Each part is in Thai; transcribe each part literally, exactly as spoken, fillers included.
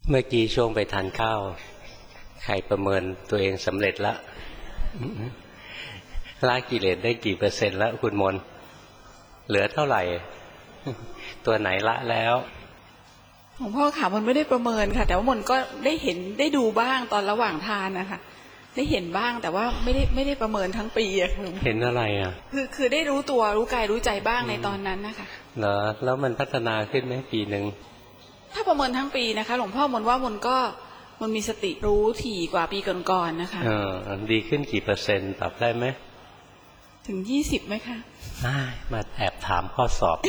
เมื่อกี้ช่วงไปทานข้าวใครประเมินตัวเองสำเร็จแล้วละกิเลสได้กี่เปอร์เซ็นต์แล้วคุณมนเหลือเท่าไหร่ตัวไหนละแล้วหลวงพ่อค่ะมันไม่ได้ประเมินค่ะแต่ว่ามนก็ได้เห็นได้ดูบ้างตอนระหว่างทานนะคะได้เห็นบ้างแต่ว่าไม่ได้ไม่ได้ประเมินทั้งปีอะเห็นอะไรอ่ะคือคือได้รู้ตัวรู้กายรู้ใจบ้างในตอนนั้นนะคะเหรอแล้วมันพัฒนาขึ้นไหมปีหนึ่งถ้าประเมินทั้งปีนะคะหลวงพ่อมนว่ามนก็มันมีสติรู้ถี่กว่าปีก่อนๆนะคะเออดีขึ้นกี่เปอร์เซ็นต์ตอบได้ไหมถึงยี่สิบไหมคะมาแอบถามข้อสอบ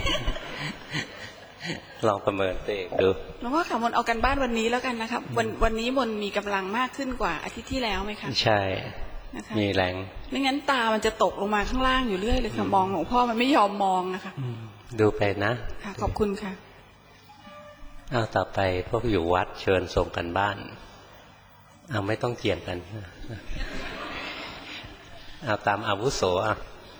ลองประเมินตัวเองดูหลวงพ่อค่ะมนเอากันบ้านวันนี้แล้วกันนะครับวันวันนี้มนมีกำลังมากขึ้นกว่าอาทิตย์ที่แล้วไหมคะใช่มีแรงไม่งั้นตามันจะตกลงมาข้างล่างอยู่เรื่อยเลยค่ะมองหลวงพ่อมันไม่ยอมมองนะคะดูไปนะค่ะขอบคุณค่ะเอาต่อไปพวกอยู่วัดเชิญส่งกันบ้านเอาไม่ต้องเกี่ยงกันเอาตามอาวุโสอ่ะ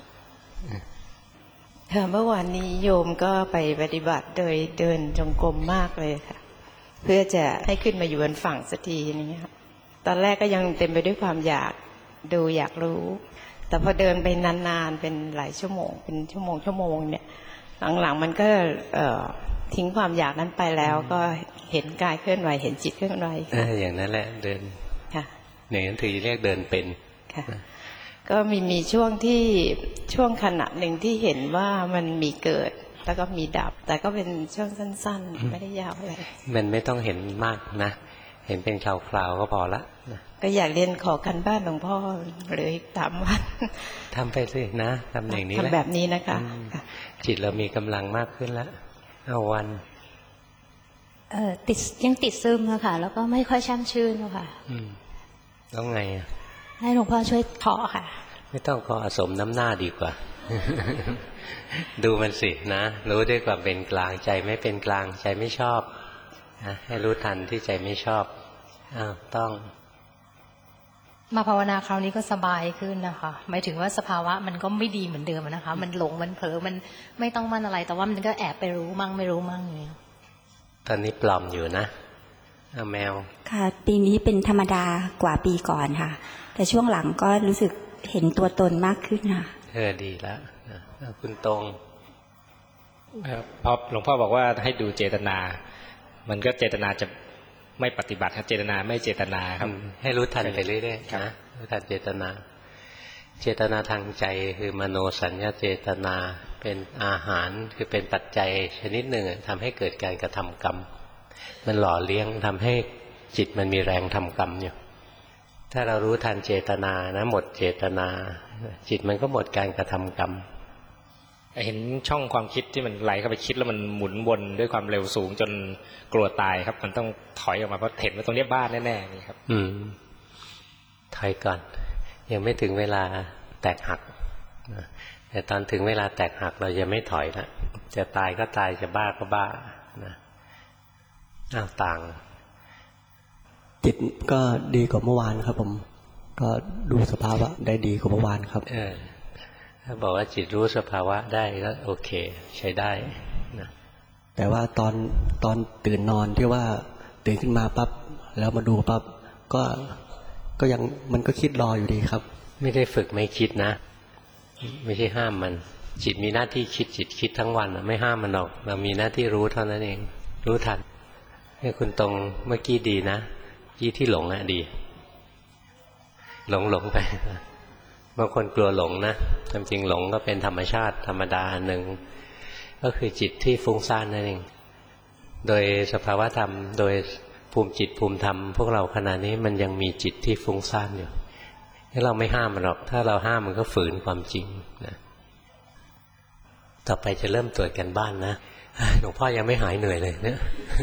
ค่ะเมื่อวานนี้โยมก็ไปปฏิบัติโดยเดินจงกรมมากเลยค่ะเพื่อจะให้ขึ้นมาอยู่บนฝั่งสักทีนี้ค่ะตอนแรกก็ยังเต็มไปด้วยความอยากดูอยากรู้แต่พอเดินไปนานๆเป็นหลายชั่วโมงเป็นชั่วโมงชั่วโมงเนี่ยหลังๆมันก็เอ่อทิ้งความอยากนั้นไปแล้วก็เห็นกายเคลื่อนไหวเห็นจิตเคลื่อนไหวค่ะอย่างนั้นแหละเดินค่ะอย่างนั้นถือเรียกเดินเป็นค่ะก็มีมีช่วงที่ช่วงขณะหนึ่งที่เห็นว่ามันมีเกิดแล้วก็มีดับแต่ก็เป็นช่วงสั้นๆไม่ได้ยาวอะไรมันไม่ต้องเห็นมากนะเห็นเป็นคราวๆก็พอละก็อยากเรียนขอกันบ้านหลวงพ่อหรืออีกสามวันทำไปสินะทำอย่างนี้ทำแบบนี้นะคะจิตเรามีกำลังมากขึ้นแล้วเอาวันเออติดยังติดซึมอะค่ะแล้วก็ไม่ค่อยช่ำชื่นอะค่ะอืมแล้วไงอ่ะให้หลวงพ่อช่วยเคาะค่ะไม่ต้องเคาะสมน้ำหน้าดีกว่า ดูมันสินะรู้ด้วยความเป็นกลางใจไม่เป็นกลางใจไม่ชอบนะให้รู้ทันที่ใจไม่ชอบอ้าวต้องมาภาวนาคราวนี้ก็สบายขึ้นนะคะหมายถึงว่าสภาวะมันก็ไม่ดีเหมือนเดิมนะคะมันหลงมันเผลอมันไม่ต้องมั่นอะไรแต่ว่ามันก็แอบไปรู้มั่งไม่รู้มั่งอย่างเงี้ยตอนนี้ปลอมอยู่นะเอาแมวค่ะปีนี้เป็นธรรมดากว่าปีก่อนค่ะแต่ช่วงหลังก็รู้สึกเห็นตัวตนมากขึ้นค่ะเออดีแล้วคุณตรงพอหลวงพ่อบอกว่าให้ดูเจตนามันก็เจตนาจะไม่ปฏิบัติครับเจตนาไม่เจตนาครับให้รู้ทันไปเรื่อยๆนะรู้ทันเจตนาเจตนาทางใจคือมโนสัญญาเจตนาเป็นอาหารคือเป็นปัจจัยชนิดหนึ่งทำให้เกิดการกระทำกรรมมันหล่อเลี้ยงทำให้จิตมันมีแรงทำกรรมอยู่ถ้าเรารู้ทันเจตนานะหมดเจตนาจิตมันก็หมดการกระทำกรรมเห็นช่องความคิดที่มันไหลเข้าไปคิดแล้วมันหมุนวนด้วยความเร็วสูงจนกลัวตายครับมันต้องถอยออกมาเพราะเห็นว่าตรงนี้บ้านแน่ๆนี่ครับอืมถอยก่อนยังไม่ถึงเวลาแตกหักแต่ตอนถึงเวลาแตกหักเราจะไม่ถอยละจะตายก็ตายจะบ้าก็บ้านะอ้าวต่างจิตก็ดีกว่าเมื่อวานครับผมก็ดูสภาวะได้ดีกว่าเมื่อวานครับเออถ้าบอกว่าจิตรู้สภาวะได้ก็โอเคใช้ได้นะแต่ว่าตอนตอนตื่นนอนที่ว่าตื่นขึ้นมาปั๊บแล้วมาดูปั๊บก็ก็ยังมันก็คิดรออยู่ดีครับไม่ได้ฝึกไม่คิดนะไม่ใช่ห้ามมันจิตมีหน้าที่คิดจิตคิดทั้งวันไม่ห้ามมันหรอกเรามีหน้าที่รู้เท่านั้นเองรู้ทันให้คุณตรงเมื่อกี้ดีนะยี่ที่หลงอะดีหลงหลงไปบางคนกลัวหลงนะความจริงหลงก็เป็นธรรมชาติธรรมดาหนึ่งก็คือจิตที่ฟุ้งซ่านนั่นเองโดยสภาวะธรรมโดยภูมิจิตภูมิธรรมพวกเราขณะนี้มันยังมีจิตที่ฟุ้งซ่านอยู่ถ้าเราไม่ห้ามมันหรอกถ้าเราห้ามมันก็ฝืนความจริงนะต่อไปจะเริ่มตรวจกันบ้านนะหลวงพ่อยังไม่หายเหนื่อยเลยเนี่ย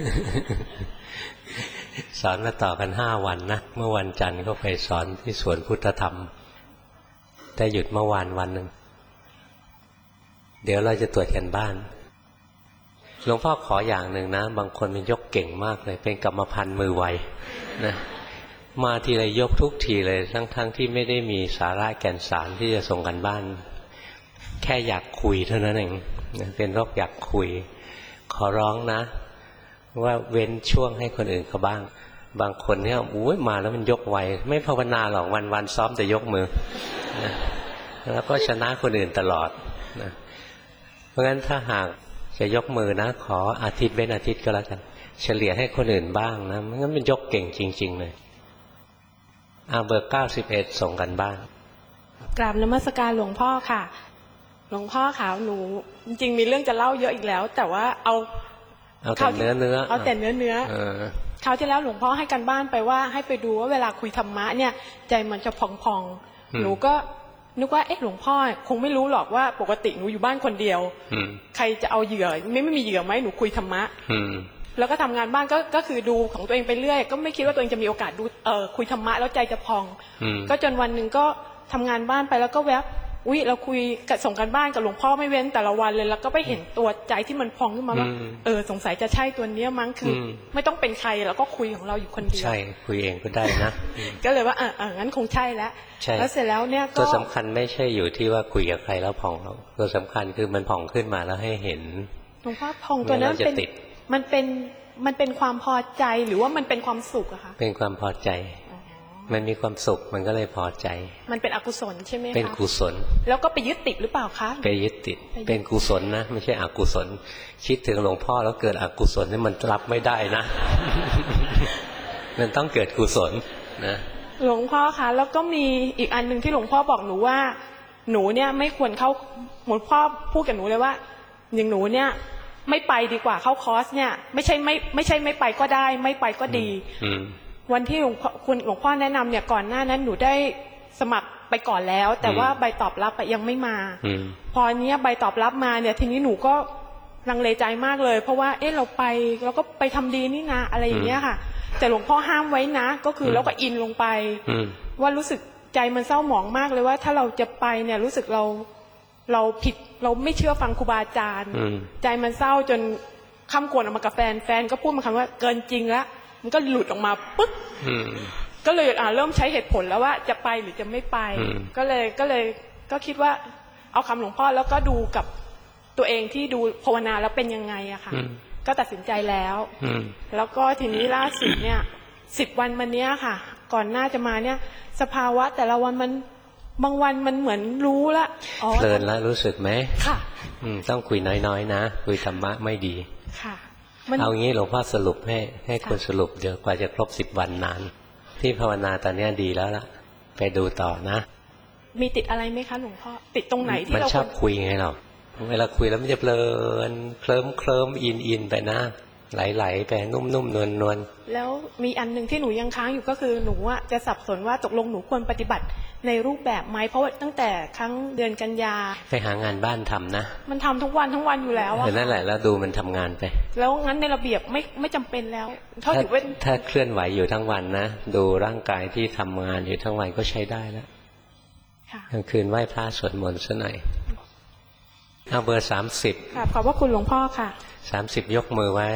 สอนมาต่อกันห้าวันนะเมื่อวันจันทร์ก็ไปสอนที่สวนพุทธธรรมแต่หยุดเมื่อวานวันหนึ่งเดี๋ยวเราจะตรวจกันบ้านหลวงพ่อขออย่างหนึ่งนะบางคนมันยกเก่งมากเลยเป็นกรรมพันธุ์มือไวนะมาทีไรยกทุกทีเลยทั้งๆ ท, ที่ไม่ได้มีสาระแก่นสารที่จะส่งกันบ้านแค่อยากคุยเท่านั้นเองเป็นโรคอยากคุยขอร้องนะว่าเว้นช่วงให้คนอื่นเขาบ้างบางคนเนี่ยอุ้ยมาแล้วมันยกไวไม่ภาวนาหรอกวันวันซ้อมแต่ยกมือนะแล้วก็ชนะคนอื่นตลอดนะเพราะฉะนั้นถ้าหากจะยกมือนะขออาทิตย์เว้นอาทิตย์ก็แล้วกันเฉลี่ยให้คนอื่นบ้างนะไม่งั้นมันยกเก่งจริงๆเลยอาเบอร์เก้าสิบเอ็ดส่งกันบ้างกราบนมัสการหลวงพ่อค่ะหลวงพ่อค่ะหนูจริงๆมีเรื่องจะเล่าเยอะอีกแล้วแต่ว่าเอาเอาแต่เนื้อเนื้อเอาแต่เนื้อเนื้อคราวที่แล้วหลวงพ่อให้กันบ้านไปว่าให้ไปดูว่าเวลาคุยธรรมะเนี่ยใจมันจะพองๆหนูก็นึกว่าเอ๊ะหลวงพ่อคงไม่รู้หรอกว่าปกติหนูอยู่บ้านคนเดียวใครจะเอาเหยื่อไม่ไม่มีเหยื่อไหมหนูคุยธรรมะแล้วก็ทำงานบ้านก็ก็คือดูของตัวเองไปเรื่อยก็ไม่คิดว่าตัวเองจะมีโอกาสดูเออคุยธรรมะแล้วใจจะพองก็จนวันหนึ่งก็ทำงานบ้านไปแล้วก็แวบอุ๊ยเราคุยกับส่งกันบ้านกับหลวงพ่อไม่เว้นแต่ละวันเลยแล้วก็ไปเห็นตัวใจที่มันพองขึ้นมาว่าเออสงสัยจะใช่ตัวเนี้ยมั้งคือไม่ต้องเป็นใครแล้วก็คุยของเราอยู่คนเดียวใช่คุยเองก็ได้นะก็เลยว่าเออเอองั้นคงใช่แล้วแล้วเสร็จแล้วเนี่ยก็ตัวสำคัญไม่ใช่อยู่ที่ว่าคุยกับใครแล้วพองหรอกตัวสำคัญคือมันพองขึ้นมาแล้วให้เห็นหลวงพ่อพองตัวนั้นเป็นมันเป็นมันเป็นความพอใจหรือว่ามันเป็นความสุขอะคะเป็นความพอใจมันมีความสุขมันก็เลยพอใจมันเป็นอกุศลใช่ไหมคะเป็นกุศลแล้วก็ไปยึดติดหรือเปล่าคะไปยึดติดเป็นกุศลนะไม่ใช่อกุศลคิดถึงหลวงพ่อแล้วเกิดอกุศลนี่มันรับไม่ได้นะ มันต้องเกิดกุศลนะหลวงพ่อคะแล้วก็มีอีกอันหนึ่งที่หลวงพ่อบอกหนูว่าหนูเนี่ยไม่ควรเข้าหลวงพ่อพูดกับหนูเลยว่าอย่างหนูเนี่ยไม่ไปดีกว่าเข้าคอร์สเนี่ยไม่ใช่ไม่ไม่ใช่ไม่ไปก็ได้ไม่ไปก็ดีวันที่หลวงพ่อคุณหลวงพ่อแนะนำเนี่ยก่อนหน้านั้นหนูได้สมัครไปก่อนแล้วแต่ว่าใบตอบรับยังไม่มาพอเนี้ยใบตอบรับมาเนี่ยทีนี้หนูก็ลังเลใจมากเลยเพราะว่าเอ๊ะเราไปเราก็ไปทำดีนี่นะอะไรอย่างเงี้ยค่ะแต่หลวงพ่อห้ามไว้นะก็คือเราก็อินลงไปว่ารู้สึกใจมันเศร้าหมองมากเลยว่าถ้าเราจะไปเนี่ยรู้สึกเราเราผิดเราไม่เชื่อฟังครูบาอาจารย์ใจมันเศร้าจนข้ามกวนออกมากับแฟนแฟนก็พูดมาคำว่าเกินจริงแล้วมันก็หลุดออกมาปึ๊บก็เลยอ่าเริ่มใช้เหตุผลแล้วว่าจะไปหรือจะไม่ไปก็เลยก็เลยก็คิดว่าเอาคำหลวงพ่อแล้วก็ดูกับตัวเองที่ดูภาวนาแล้วเป็นยังไงอะค่ะก็ตัดสินใจแล้วแล้วก็ทีนี้ล่าสุดเนี่ยสิบวันมาเนี้ยค่ะก่อนหน้าจะมาเนี่ยสภาวะแต่ละวันมันบางวันมันเหมือนรู้ละเพลินแล้วรู้สึกไหมค่ะต้องคุยน้อยๆนะคุยธรรมะไม่ดีค่ะเอางี้หลวงพ่อสรุปให้ให้คนสรุปเดี๋ยวกว่าจะครบสิบวันนานที่ภาวนาตอนนี้ดีแล้วล่ะไปดูต่อนะมีติดอะไรไหมคะหลวงพ่อติดตรงไหนที่เรามันชอบคุยไงหรอเวลาคุยแล้วมันจะเพลินเคลิ้มเคลิ้มอินอินไปนะไหลๆไปนุ่มๆนวลนวลแล้วมีอันหนึ่งที่หนูยังค้างอยู่ก็คือหนูอะจะสับสนว่าตกลงหนูควรปฏิบัติในรูปแบบไหมเพราะว่าตั้งแต่ครั้งเดือนกันยาไปหางานบ้านทำนะมันทำทุกวันทั้งวันอยู่แล้วอะนั่นแหละแล้วดูมันทำงานไปแล้วงั้นในระเบียบไม่ไม่จำเป็นแล้วถ้าถ้าเคลื่อนไหวอยู่ทั้งวันนะดูร่างกายที่ทำงานอยู่ทั้งวันก็ใช้ได้แล้วกลางคืนไหว้พระสวดมนต์ซะหน่อยเอาเบอร์สามสิบค่ะขอบพระคุณหลวงพ่อค่ะสามสิบยกมือไว้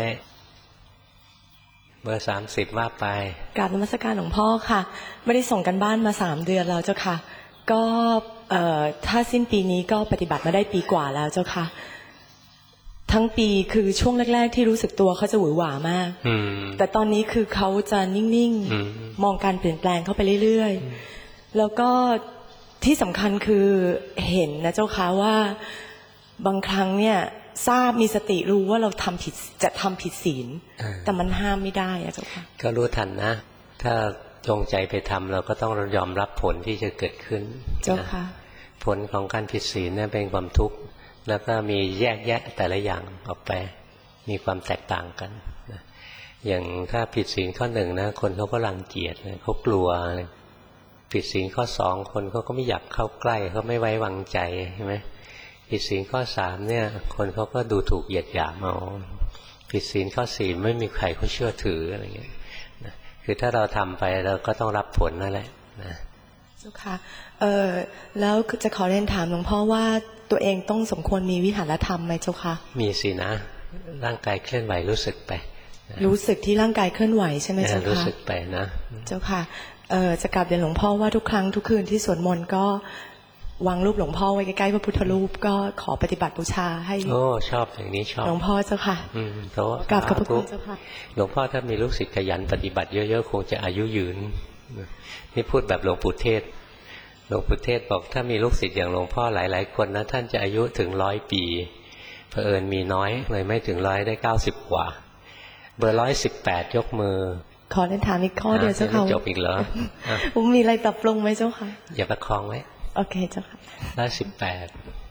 เบอร์สามสิบว่าไปกราบนมัสการหลวงพ่อค่ะไม่ได้ส่งกันบ้านมาสามเดือนแล้วเจ้าค่ะก็เอ่อถ้าสิ้นปีนี้ก็ปฏิบัติมาได้ปีกว่าแล้วเจ้าค่ะทั้งปีคือช่วงแรกๆที่รู้สึกตัวเขาจะหวือหวามากแต่ตอนนี้คือเขาจะนิ่งๆมองการเปลี่ยนแปลงเข้าไปเรื่อยๆแล้วก็ที่สำคัญคือเห็นนะเจ้าค่ะว่าบางครั้งเนี่ยทราบมีสติรู้ว่าเราทำผิดจะทำผิดศีลแต่มันห้ามไม่ได้อะเจ้าค่ะก็รู้ทันนะถ้าจงใจไปทำเราก็ต้องยอมรับผลที่จะเกิดขึ้นเจ้าค่ะผลของการผิดศีลเนี่ยเป็นความทุกข์แล้วก็มีแยกแยะแต่ละอย่างออกไปมีความแตกต่างกันนะอย่างถ้าผิดศีลข้อหนึ่งนะคนเขาก็รังเกียจเลยเขากลัวผิดศีลข้อสองคนเขาก็ไม่อยากเข้าใกล้เขาไม่ไว้วางใจใช่ไหมผิดศีลข้อสามเนี่ยคนเขาก็ดูถูกเหยียดหยามเอาผิดศีลข้อสี่ไม่มีใครเขาเชื่อถืออะไรเงี้ยนะคือถ้าเราทำไปเราก็ต้องรับผลนั่นแหละนะเจ้าค่ะเออแล้วจะขอเรียนถามหลวงพ่อว่าตัวเองต้องสมควรมีวิหารธรรมไหมเจ้าค่ะมีสินะร่างกายเคลื่อนไหวรู้สึกไปรู้สึกที่ร่างกายเคลื่อนไหวใช่ไหมเจ้าค่ะรู้สึกไปนะเจ้าค่ะเออจะกลับเรียนหลวงพ่อว่าทุกครั้งทุกคืนที่สวดมนต์ก็วางรูปหลวงพ่อไว้ใกล้ๆพระพุทธรูปก็ขอปฏิบัติบูชาให้โอ้ชอบอย่างนี้ชอบหลวงพ่อเจ้าค่ะอืมเพราะว่ากราบขอบพระคุณเจ้าค่ะหลวงพ่อถ้ามีลูกศิษย์ขยันปฏิบัติเยอะๆคงจะอายุยืนนี่พูดแบบหลวงปู่เทศหลวงปู่เทศบอกถ้ามีลูกศิษย์อย่างหลวงพ่อหลายๆคนนะท่านจะอายุถึงร้อยปีเผอิญมีน้อยเลยไม่ถึงร้อยได้เก้าสิบกว่าเบอร์ร้อยสิบแปดยกมือขอเรียนถามอีกข้อเดียวเจ้าค่ะจบอีกเหรอมีอะไรปรับปรุงไหมเจ้าค่ะอย่าประคองไว้โอเคเจ้าค่ะร้อยสิบแปด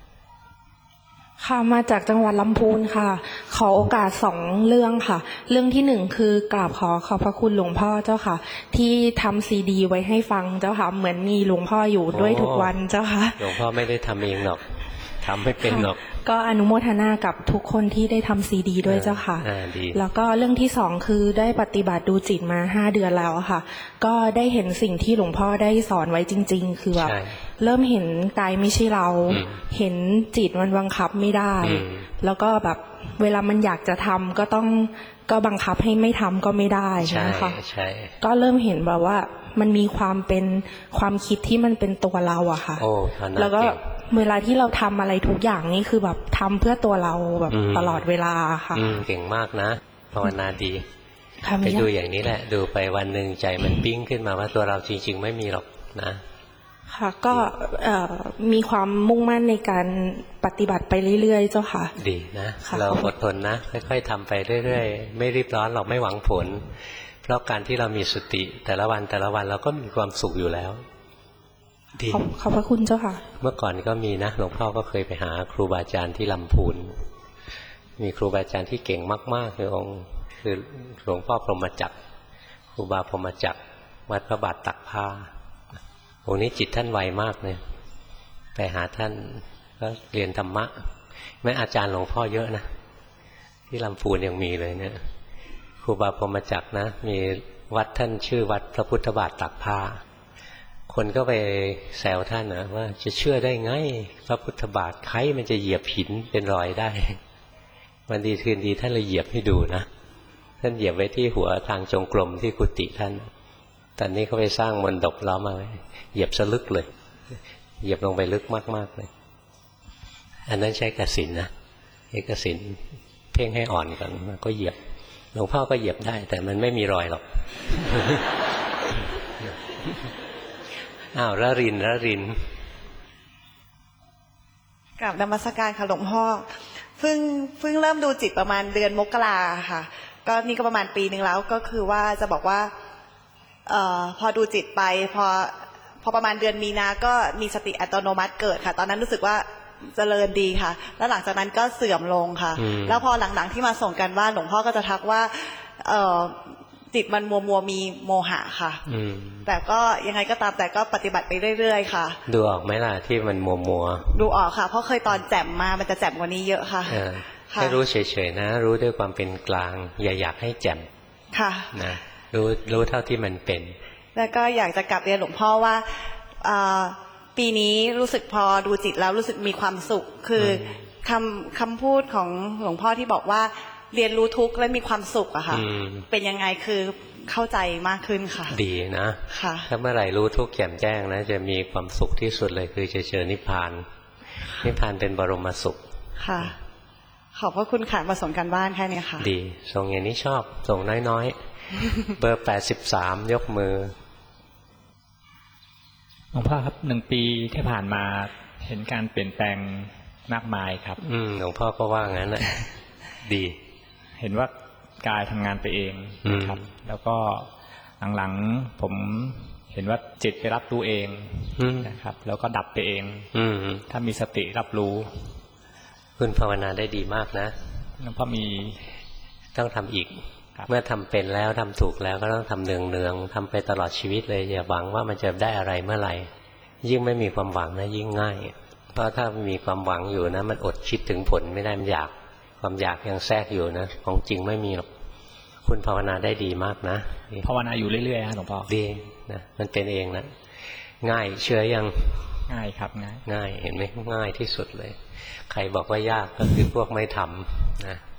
ค่ะมาจากจังหวัดลำพูนค่ะขอโอกาสสองเรื่องค่ะเรื่องที่หนึ่งคือกราบขอขอบพระคุณหลวงพ่อเจ้าค่ะที่ทำซีดีไว้ให้ฟังเจ้าค่ะเหมือนมีหลวงพ่ออยู่ด้วยทุกวันเจ้าค่ะหลวงพ่อไม่ได้ทำเองหรอกทำไม่เป็นหรอกก็อนุโมทนากับทุกคนที่ได้ทำซีดีด้วยเจ้าค่ะแล้วก็เรื่องที่สองคือได้ปฏิบัติดูจิตมาห้าเดือนแล้วค่ะก็ได้เห็นสิ่งที่หลวงพ่อได้สอนไว้จริงๆคือแบบเริ่มเห็นกายไม่ใช่เราเห็นจิตมันบังคับไม่ได้แล้วก็แบบเวลามันอยากจะทำก็ต้องก็บังคับให้ไม่ทำก็ไม่ได้ใช่ไหมคะก็เริ่มเห็นแบบว่ามันมีความเป็นความคิดที่มันเป็นตัวเราอะค่ะแล้วก็เวลาที่เราทำอะไรทุกอย่างนี่คือแบบทำเพื่อตัวเราแบบตลอดเวลาค่ะเก่งมากนะภาวนาดีไปดูอย่างนี้แหละดูไปวันหนึ่งใจมันปิ้งขึ้นมาว่าตัวเราจริงๆไม่มีหรอกนะค่ะก็มีความมุ่งมั่นในการปฏิบัติไปเรื่อยๆเจ้าค่ะดีนะเราอดทนนะค่อยๆทำไปเรื่อยๆไม่รีบร้อนหรอกไม่หวังผลเพราะการที่เรามีสติแต่ละวันแต่ละวันเราก็มีความสุขอยู่แล้วดีขอบพระคุณเจ้าค่ะเมื่อก่อนก็มีนะหลวงพ่อก็เคยไปหาครูบาอาจารย์ที่ลำพูนมีครูบาอาจารย์ที่เก่งมากๆคือองค์คือหลวงพ่อพรหมจักรครูบาพรหมจักรวัดพระบาทตักผ้าองค์นี้จิตท่านไวมากเลยไปหาท่านก็เรียนธรรมะแม้อาจารย์หลวงพ่อเยอะนะที่ลำพูนยังมีเลยเนี่ยครูบาพรหมจักรนะมีวัดท่านชื่อวัดพระพุทธบาทตักผ้าคนก็ไปแซวท่านนะว่าจะเชื่อได้ไงพระพุทธบาทใครมันจะเหยียบหินเป็นรอยได้วันดีคืนดีท่านเลยเหยียบให้ดูนะท่านเหยียบไว้ที่หัวทางจงกรมที่กุฏิท่านตอนนี้เขาไปสร้างมณฑปล้อมมาไว้เหยียบสลึกเลยเหยียบลงไปลึกมากๆเลยอันนั้นใช้กสิณนะใช้กสิณเพ่งให้อ่อนก่อนก็เหยียบหลวงพ่อก็เหยียบได้แต่มันไม่มีรอยหรอกอ้าวระรินระรินกราบนมัสการค่ะหลวงพ่อเพิ่งเพิ่งเริ่มดูจิตประมาณเดือนมกราค่ะก็นี่ก็ประมาณปีหนึ่งแล้วก็คือว่าจะบอกว่าเอ่อพอดูจิตไปพอพอประมาณเดือนมีนาก็มีสติอัตโนมัติเกิดค่ะตอนนั้นรู้สึกว่าเจริญดีค่ะแล้วหลังจากนั้นก็เสื่อมลงค่ะแล้วพอหลังๆที่มาส่งกันว่าหลวงพ่อก็จะทักว่าเอ่อจิตมันมัวมัวมีโมหะค่ะแต่ก็ยังไงก็ตามแต่ก็ปฏิบัติไปเรื่อยๆค่ะดูออกไหมล่ะที่มันมัวมัวดูออกค่ะเพราะเคยตอนแจ่มมามันจะแจ่มกว่านี้เยอะค่ะให้รู้เฉยๆนะรู้ด้วยความเป็นกลางอย่าอยากให้แจ่มค่ะนะรู้รู้เท่าที่มันเป็นแล้วก็อยากจะกลับเรียนหลวงพ่อว่าปีนี้รู้สึกพอดูจิตแล้วรู้สึกมีความสุขคือคำคำพูดของหลวงพ่อที่บอกว่าเรียนรู้ทุกข์และมีความสุขอะค่ะเป็นยังไงคือเข้าใจมากขึ้นค่ะดีนะค่ะถ้าเมื่อไหร่รู้ทุกข์แจ่มแจ้งนะจะมีความสุขที่สุดเลยคือจะเจอนิพพานนิพพานเป็นบรมสุขค่ะขอบพระคุณค่ะมาส่งกันบ้านแค่นี้ค่ะดีส่งอย่างนี้ชอบส่งน้อยๆเบอร์แปดสิบสามยกมือหลวงพ่อครับหนึ่งปีที่ผ่านมาเห็นการเปลี่ยนแปลงมากมายครับอืมหลวงพ่อก็ว่างั้นแหละดีเห็นว่ากายทำงานไปเองนะครับแล้วก็หลังๆผมเห็นว่าจิตไปรับรู้เองนะครับแล้วก็ดับไปเองถ้ามีสติรับรู้คุณภาวนาได้ดีมากนะหลวงพ่อมีต้องทำอีกเมื่อทำเป็นแล้วทำถูกแล้วก็ต้องทำเนืองๆทำไปตลอดชีวิตเลยอย่าหวังว่ามันจะได้อะไรเมื่อไหร่ยิ่งไม่มีความหวังนะยิ่งง่ายเพราะถ้ามีความหวังอยู่นะมันอดคิดถึงผลไม่ได้มันอยากความอยากยังแทรกอยู่นะของจริงไม่มีหรอกคุณภาวนาได้ดีมากนะภาวนาอยู่เรื่อยๆฮะหลวงพ่อดีนะมันเป็นเองนะง่ายเชื่อยังง่ายครับง่ายง่ายเห็นไหมง่ายที่สุดเลยใครบอกว่ายากก็คือพวกไม่ทำนะ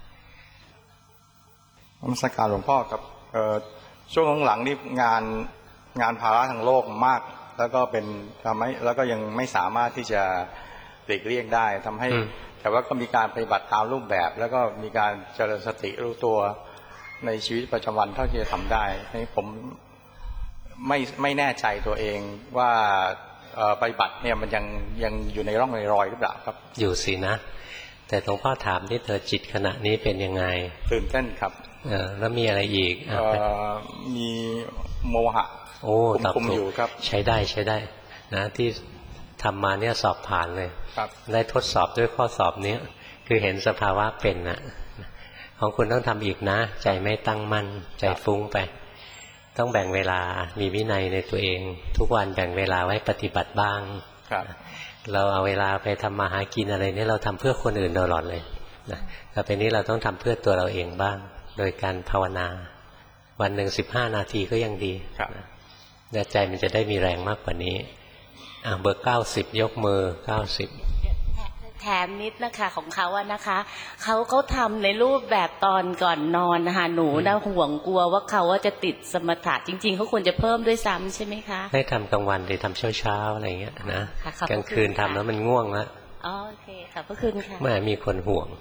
นมัสการหลวงพ่อกับช่วงหลังๆนี่งานงานภาระทางโลกมากแล้วก็เป็นทำให้แล้วก็ยังไม่สามารถที่จะหลีกเลี่ยงได้ทำให้แต่ว่าก็มีการปฏิบัติตามรูปแบบ แล้วก็มีการเจริญสติรู้ตัวในชีวิตประจำวันเท่าที่จะทำได้ให้ผมไม่ไม่แน่ใจตัวเองว่าปฏิบัติเนี่ยมันยังยังอยู่ในร่องในรอยหรือเปล่าครับอยู่สินะแต่หลวงพ่อถามที่เธอจิตขณะนี้เป็นยังไงตื่นเต้นครับเออแล้วมีอะไรอีกมีโมหะโอ้คุมอยู่ครับใช้ได้ใช้ได้นะที่ทำมาเนี่ยสอบผ่านเลยได้ทดสอบด้วยข้อสอบนี้คือเห็นสภาวะเป็นนะของคุณต้องทำอีกนะใจไม่ตั้งมั่นใจฟุ้งไปต้องแบ่งเวลามีวินัยในตัวเองทุกวันแบ่งเวลาไว้ปฏิบัติบ้างเราเอาเวลาไปทำมาหากินอะไรนี่เราทำเพื่อคนอื่นตลอดเลยนะแต่เป็นนี้เราต้องทำเพื่อตัวเราเองบ้างโดยการภาวนาวันหนึ่งสิบห้านาทีก็ยังดีนะใจมันจะได้มีแรงมากกว่านี้อ่าเบอร์เก้าสิบยกมือเก้าสิบแถมนิดนะคะของเขาอะนะคะเขาเขาทำในรูปแบบตอนก่อนนอนนะคะหนูนะห่วงกลัวว่าเขาว่าจะติดสมถะจริงๆเขาควรจะเพิ่มด้วยซ้ำใช่ไหมคะให้ทำกลางวันหรือทำเช้าๆอะไรเงี้ยนะกลางคืนทำแล้วมันง่วงแล้วอ๋อโอเคค่ะพระคุณค่ะไม่มีคนห่วง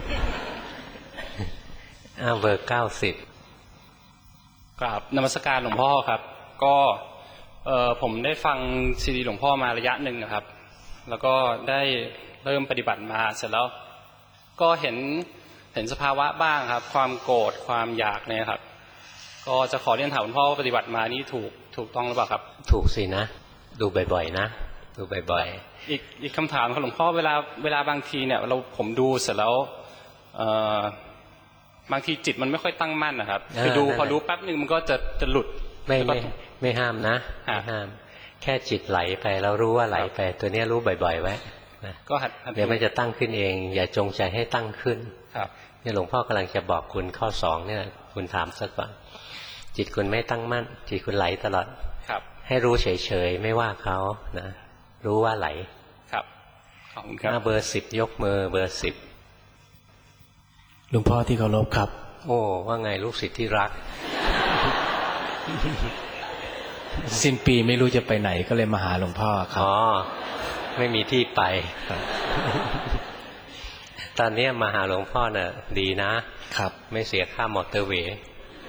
อ้าวเบอร์เก้าสิบกราบนมัสการหลวงพ่อครับก็เอ่อผมได้ฟังซีดีหลวงพ่อมาระยะหนึ่งนะครับแล้วก็ได้เริ่มปฏิบัติมาเสร็จแล้วก็เห็นเห็นสภาวะบ้างครับความโกรธความอยากเนี่ยครับก็จะขอเรียนถามหลวงพ่อว่าปฏิบัติมานี่ถูกถูกต้องหรือเปล่าครับถูกสินะดูบ่อยๆนะดูบ่อยๆอีกอีกคำถามครับหลวงพ่อเวลาเวลาบางทีเนี่ยเราผมดูเสร็จแล้วเอ่อบางทีจิตมันไม่ค่อยตั้งมั่นนะครับคือดูพอดูแป๊บนึงมันก็จะจะหลุดไม่ไม่ไม่ห้ามนะไม่ห้ามแค่จิตไหลไปเรารู้ว่าไหลไปตัวนี้รู้บ่อยๆไว้ก็หัดเดี๋ยวมันจะตั้งขึ้นเองอย่าจงใจให้ตั้งขึ้นครับนี่หลวงพ่อกำลังจะบอกคุณข้อสองเนี่ยคุณถามซะก่อนจิตคุณไม่ตั้งมั่นจิตคุณไหลตลอดครับให้รู้เฉยๆไม่ว่าเขานะรู้ว่าไหลครับขอบคุณครับเบอร์สิบยกมือเบอร์สิบหลวงพ่อที่เคารพครับโอ้ว่าไงลูกศิษย์ที่รักสิ้นปีไม่รู้จะไปไหนก็เลยมาหาหลวงพ่อครับอ๋อไม่มีที่ไปตอนนี้มาหาหลวงพ่อน่ะดีนะครับไม่เสียค่ามอเตอร์เวย์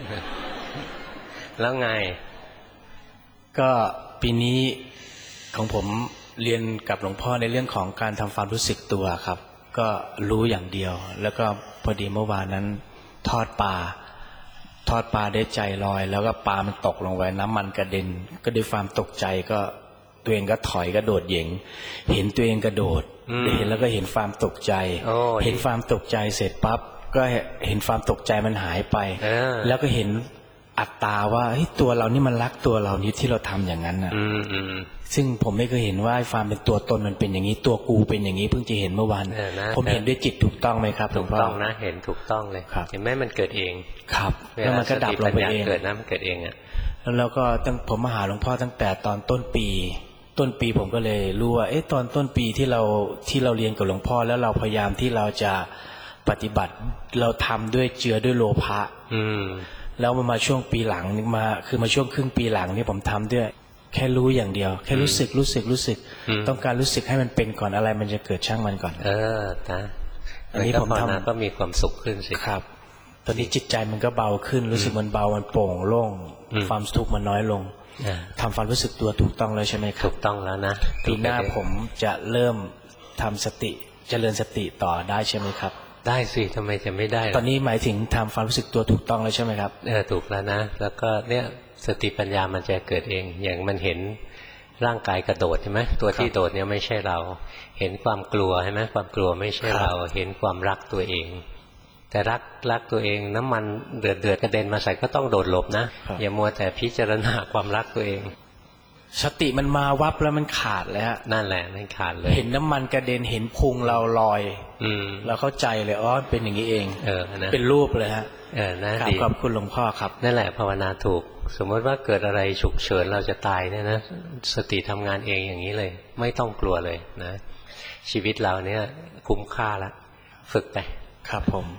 แล้วไงก็ปีนี้ของผมเรียนกับหลวงพ่อในเรื่องของการทำความรู้สึกตัวครับก็รู้อย่างเดียวแล้วก็พอดีเมื่อวานนั้นทอดปลาทอดปลาได้ใจลอยแล้วก็ปลามันตกลงไปน้ำมันกระเด็นก็ด้วยความตกใจก็ตัวเองก็ถอยกระโดดเหย่งเห็นตัวเองกระโดดเห็นแล้วก็เห็นความตกใจเห็นความตกใจเสร็จปั๊บก็เห็นความตกใจมันหายไปแล้วก็เห็นอัตตาว่าเฮ้ยตัวเรานี่มันรักตัวเรานี่ที่เราทำอย่างนั้นน่ะซึ่งผมไม่เคยเห็นว่าความเป็นตัวตนมันเป็นอย่างนี้ตัวกูเป็นอย่างนี้เพิ่งจะเห็นเมื่อวานผมเห็นด้วยจิตถูกต้องไหมครับถูกต้องนะเห็นถูกต้องเลยเห็นไหมมันเกิดเองครับแล้วมันก็ดับลงไปเองเกิดนะมันเกิดเองอ่ะแล้วก็ตั้งผมมาหาหลวงพ่อตั้งแต่ตอนต้นปีต้นปีผมก็เลยรู้ว่าเอ๊ะตอนต้นปีที่เราที่เราเรียนกับหลวงพ่อแล้วเราพยายามที่เราจะปฏิบัติเราทำด้วยเจือด้วยโลภะแล้วมาช่วงปีหลังมาคือมาช่วงครึ่งปีหลังนี่ผมทำด้วยแค่รู้อย่างเดียวแค่รู้สึกรู้สึกรู้สึกต้องการรู้สึกให้มันเป็นก่อนอะไรมันจะเกิดช่างมันก่อนเออนะอันนี้ผมทำก็มีความสุขขึ้นสิครับตอนนี้จิตใจมันก็เบาขึ้นรู้สึกมันเบามันโปร่งโล่งความทุกข์มันน้อยลงทำความรู้สึกตัวถูกต้องเลยใช่ไหมครับถูกต้องแล้วนะปีหน้าผมจะเริ่มทำสติเจริญสติต่อได้ใช่ไหมครับได้สิทำไมจะไม่ได้ตอนนี้หมายถึงทำความรู้สึกตัวถูกต้องแล้วใช่ไหมครับเออถูกแล้วนะแล้วก็เนี่ยสติปัญญามันจะเกิดเองอย่างมันเห็นร่างกายกระโดดใช่ไหมตัวที่โดดเนี่ยไม่ใช่เราเห็นความกลัวใช่ไหมความกลัวไม่ใช่เราเห็นความรักตัวเองแต่รักรักตัวเองน้ำมันเดือดเดือดกระเด็นมาใส่ก็ต้องโดดหลบนะอย่ามัวแต่พิจารณาความรักตัวเองสติมันมาวับแล้วมันขาดเลยฮะนั่นแหละมันขาดเลยเห็นน้ำมันกระเด็นเห็นพุงเราลอยอืมเราเข้าใจเลยอ๋อเป็นอย่างนี้เองเออนะเป็นรูปเลยฮะเออนะดีขอบคุณหลวงพ่อครับนั่นแหละภาวนาถูกสมมติว่าเกิดอะไรฉุกเฉินเราจะตายเนี่ยนะสติทำงานเองอย่างนี้เลยไม่ต้องกลัวเลยนะชีวิตเราเนี่ยคุ้มค่าละฝึกไปครับผม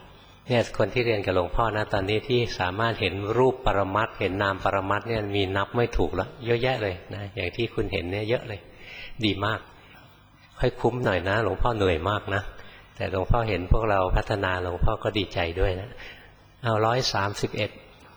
เนี่ยคนที่เรียนกับหลวงพ่อนะตอนนี้ที่สามารถเห็นรูปปรมัตถ์เห็นนามปรมัตถ์เนี่ยมีนับไม่ถูกแล้วเยอะแยะเลยนะอย่างที่คุณเห็นเนี่ยเยอะเลยดีมากค่อยคุ้มหน่อยนะหลวงพ่อเหนื่อยมากนะแต่หลวงพ่อเห็นพวกเราพัฒนาหลวงพ่อก็ดีใจด้วยนะเอาร้อยสามสิบเอ็ด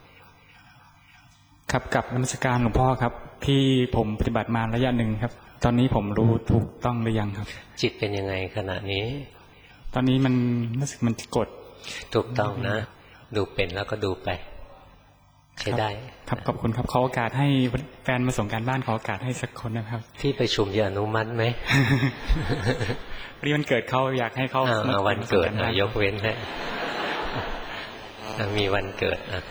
ครับกับนมัสการหลวงพ่อครับที่ผมปฏิบัติมาระยะหนึ่งครับตอนนี้ผมรู้ถูกต้องหรือยังครับจิตเป็นยังไงขณะนี้ตอนนี้มันรู้สึกมันกดถูกต้องนะดูเป็นแล้วก็ดูไปใช้ได้ครับขอบคุณครับขอโอกาสให้แฟนมาส่งการบ้านขอโอกาสให้สักคนนะครับที่ประชุมจะอนุมัติไหมวันนี้วันเกิดเขาอยากให้เขาเอาวันเกิดยกเว้นให้มีวันเกิดอ่ะ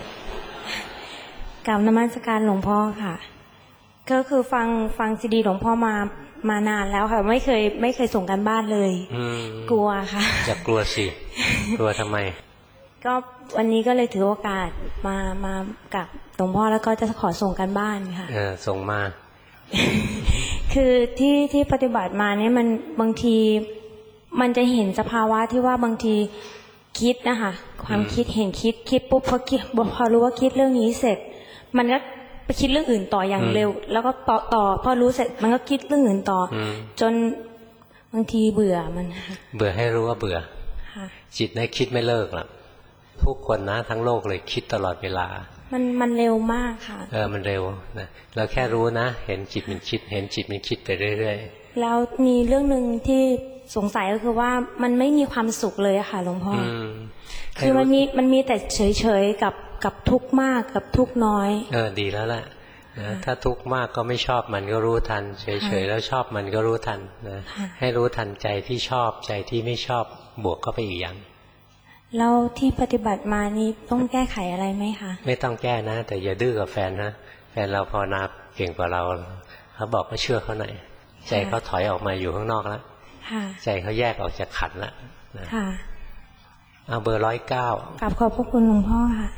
กราบนมัสการหลวงพ่อค่ะก็คือฟังฟังซีดีหลวงพ่อมามานานแล้วค่ะไม่เคยไม่เคยส่งกันบ้านเลยกลัวค่ะจะกลัวสิกลัวทำไมก็วันนี้ก็เลยถือโอกาสมามากับหลวงพ่อแล้วก็จะขอส่งกันบ้านค่ะเออส่งมาคือที่ที่ปฏิบัติมาเนี่ยมันบางทีมันจะเห็นสภาวะที่ว่าบางทีคิดนะคะความคิดเห็นคิดคิดปุ๊บพอคิดพอรู้ว่าคิดเรื่องนี้เสร็จมันก็ไปคิดเรื่องอื่นต่ออย่างเร็วแล้วก็ต่อต่อพอรู้เสร็จมันก็คิดเรื่องอื่นต่อจนบางทีเบื่อมันเบื่อให้รู้ว่าเบื่อจิตเนี่ยคิดไม่เลิกหรอกทุกคนนะทั้งโลกเลยคิดตลอดเวลามันมันเร็วมากค่ะเออมันเร็วนะเราแค่รู้นะเห็นจิตมันคิดเห็นจิตมันคิดไปเรื่อยๆแล้วมีเรื่องนึงที่สงสัยก็คือว่ามันไม่มีความสุขเลยค่ะหลวงพ่อคือมันมีมันมีแต่เฉยๆกับกับทุกข์มากกับทุกข์น้อยเออดีแล้วแหละนะถ้าทุกข์มากก็ไม่ชอบมันก็รู้ทันเฉยๆแล้วชอบมันก็รู้ทันนะให้รู้ทันใจที่ชอบใจที่ไม่ชอบบวกเข้าไปอีกอย่างแล้วที่ปฏิบัติมานี่ต้องแก้ไขอะไรไหมคะไม่ต้องแก้นะแต่อย่าดื้อกับแฟนนะแฟนเราพอนับเก่งกว่าเราเขาบอกก็เชื่อเขาหน่อยใจเขาถอยออกมาอยู่ข้างนอกแล้วใจเขาแยกออกจากขันแล้วค่ะเอาเบอร์ร้อยเก้ากับขอบพระคุณหลวงพ่อค่ะ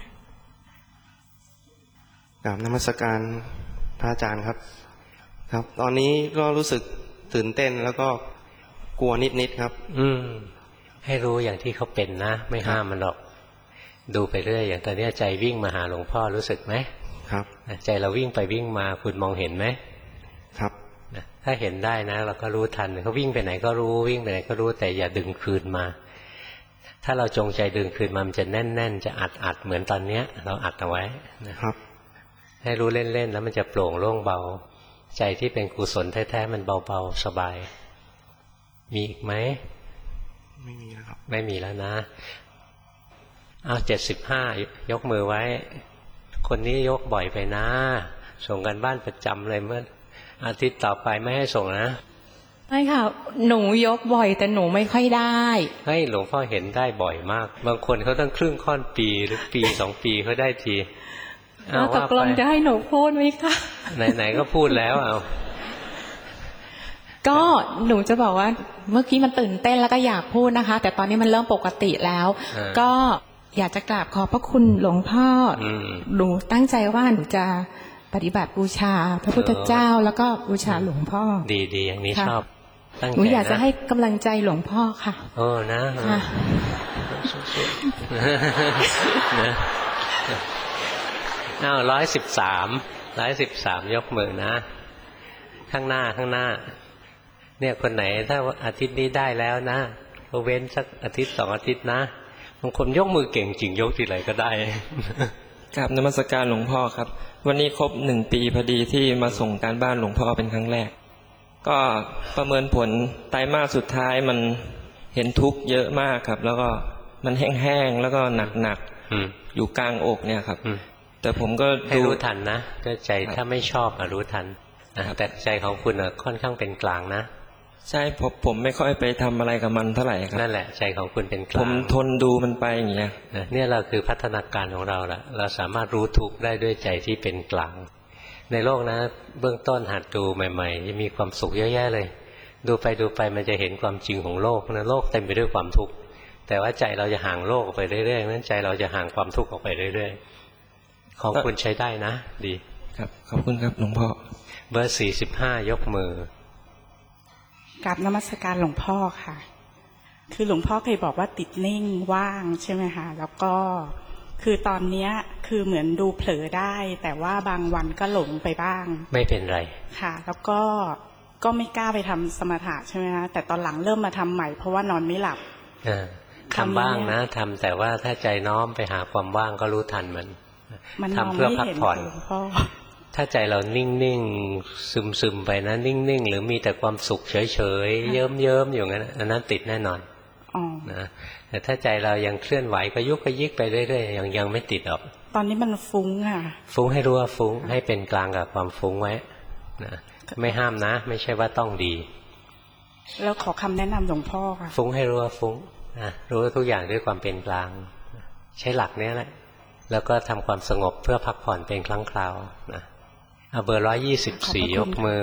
กราบนมัสการพระอาจารย์ครับครับตอนนี้ก็รู้สึกตื่นเต้นแล้วก็กลัวนิดๆครับอืมให้รู้อย่างที่เขาเป็นนะไม่ห้ามมันหรอกดูไปเรื่อยอย่างตอนนี้ใจวิ่งมาหาหลวงพ่อรู้สึกไหมครับใจเราวิ่งไปวิ่งมาคุณมองเห็นไหมครับถ้าเห็นได้นะเราก็รู้ทันเขาวิ่งไปไหนก็รู้วิ่งไปไหนก็รู้แต่อย่าดึงคืนมาถ้าเราจงใจดึงคืนมามันจะแน่นๆจะอัดอัดเหมือนตอนเนี้ยเราอัดเอาไว้นะครับให้รู้เล่นๆแล้วมันจะโปร่งโล่งเบาใจที่เป็นกุศลแท้ๆมันเบาๆสบายมีอีกไหมไม่มีแล้วครับไม่มีแล้วนะเอาเจ็ดสิบห้ายกมือไว้คนนี้ยกบ่อยไปนะส่งกันบ้านประจำเลยเมื่ออาทิตย์ต่อไปไม่ให้ส่งนะไม่ค่ะหนูยกบ่อยแต่หนูไม่ค่อยได้ให้หลวงพ่อเห็นได้บ่อยมากบางคนเขาต้องครึ่งค่อนปีหรือปีสองปีเขาได้ทีเอาตกลงจะให้หนูพูดไหมคะไหนๆก็พูดแล้วเอาก็หนูจะบอกว่าเมื่อกี้มันตื่นเต้นแล้วก็อยากพูดนะคะแต่ตอนนี้มันเริ่มปกติแล้วก็อยากจะกราบขอบพระคุณหลวงพ่อหนูตั้งใจว่าหนูจะปฏิบัติบูชาพระพุทธเจ้าแล้วก็บูชาหลวงพ่อดีๆอย่างนี้ชอบตั้งใจหนูอยากจะให้กำลังใจหลวงพ่อค่ะโอ้นะนะอ้าวร้อยสิบสามร้อยสิบสามยกมือนะข้างหน้าข้างหน้าเนี่ยคนไหนถ้าอาทิตย์นี้ได้แล้วนะก็เว้นสักอาทิตย์สองอาทิตย์นะบางคนยกมือเก่งจริงยกทีไรก็ได้กราบนมัสการหลวงพ่อครับวันนี้ครบหนึ่งปีพอดีที่มาส่งการบ้านหลวงพ่อเป็นครั้งแรกก็ประเมินผลไตรมาสสุดท้ายมันเห็นทุกข์เยอะมากครับแล้วก็มันแห้งๆแล้วก็หนักๆอยู่กลางอกเนี่ยครับแต่ผมก็ให้รู้ทันนะก็ใจถ้าไม่ชอบรู้ทันแต่ใจของคุณค่อนข้างเป็นกลางนะใช่ผมผมไม่ค่อยไปทำอะไรกับมันเท่าไหร่ครับนั่นแหละใจของคุณเป็นกลางผมทนดูมันไปอย่างเงี้ยเนี่ยเราคือพัฒนาการของเราละเราสามารถรู้ทุกข์ได้ด้วยใจที่เป็นกลางในโลกนะเบื้องต้นหัดดูใหม่ๆจะมีความสุขเยอะแยะเลยดูไปดูไปมันจะเห็นความจริงของโลกนะโลกเต็มไปด้วยความทุกข์แต่ว่าใจเราจะห่างโลกออกไปเรื่อยๆนั้นใจเราจะห่างความทุกข์ออกไปเรื่อยๆของคุณใช้ได้นะดีครับขอบคุณครับหลวงพ่อเบอร์สี่สิบห้ายกมือกับนมัสการหลวงพ่อค่ะคือหลวงพ่อเคยบอกว่าติดนิ่งว่างใช่ไหมคะแล้วก็คือตอนเนี้ยคือเหมือนดูเผลอได้ แต่ว่าบางวันก็หลงไปบ้างไม่เป็นไรค่ะแล้วก็ก็ไม่กล้าไปทำสมถะใช่ไหมคะแต่ตอนหลังเริ่มมาทำใหม่เพราะว่านอนไม่หลับทำบ้างนะทำแต่ว่าถ้าใจน้อมไปหาความว่างก็รู้ทันมันทำเพื่อพักผ่อนถ้าใจเรานิ่งๆซึมๆไปนะนิ่งๆหรือมีแต่ความสุขเฉยๆเยิ้มๆอยู่งั้นอันนั้นติดแน่นอนนะแต่ถ้าใจเรายังเคลื่อนไหวก็ยุกก็ยิกไปเรื่อยๆยังยังไม่ติดหรอกตอนนี้มันฟุ้งอ่ะฟุ้งให้รู้ว่าฟุ้งให้เป็นกลางกับความฟุ้งไว้นะไม่ห้ามนะไม่ใช่ว่าต้องดีแล้วขอคำแนะนำหลวงพ่อค่ะฟุ้งให้รู้ว่าฟุ้งนะรู้ทุกอย่างด้วยความเป็นกลางใช้หลักนี้แหละแล้วก็ทำความสงบเพื่อพักผ่อนเป็นครั้งคราวนะเอาเบอร์ร้อยยี่สิบสี่ยกมื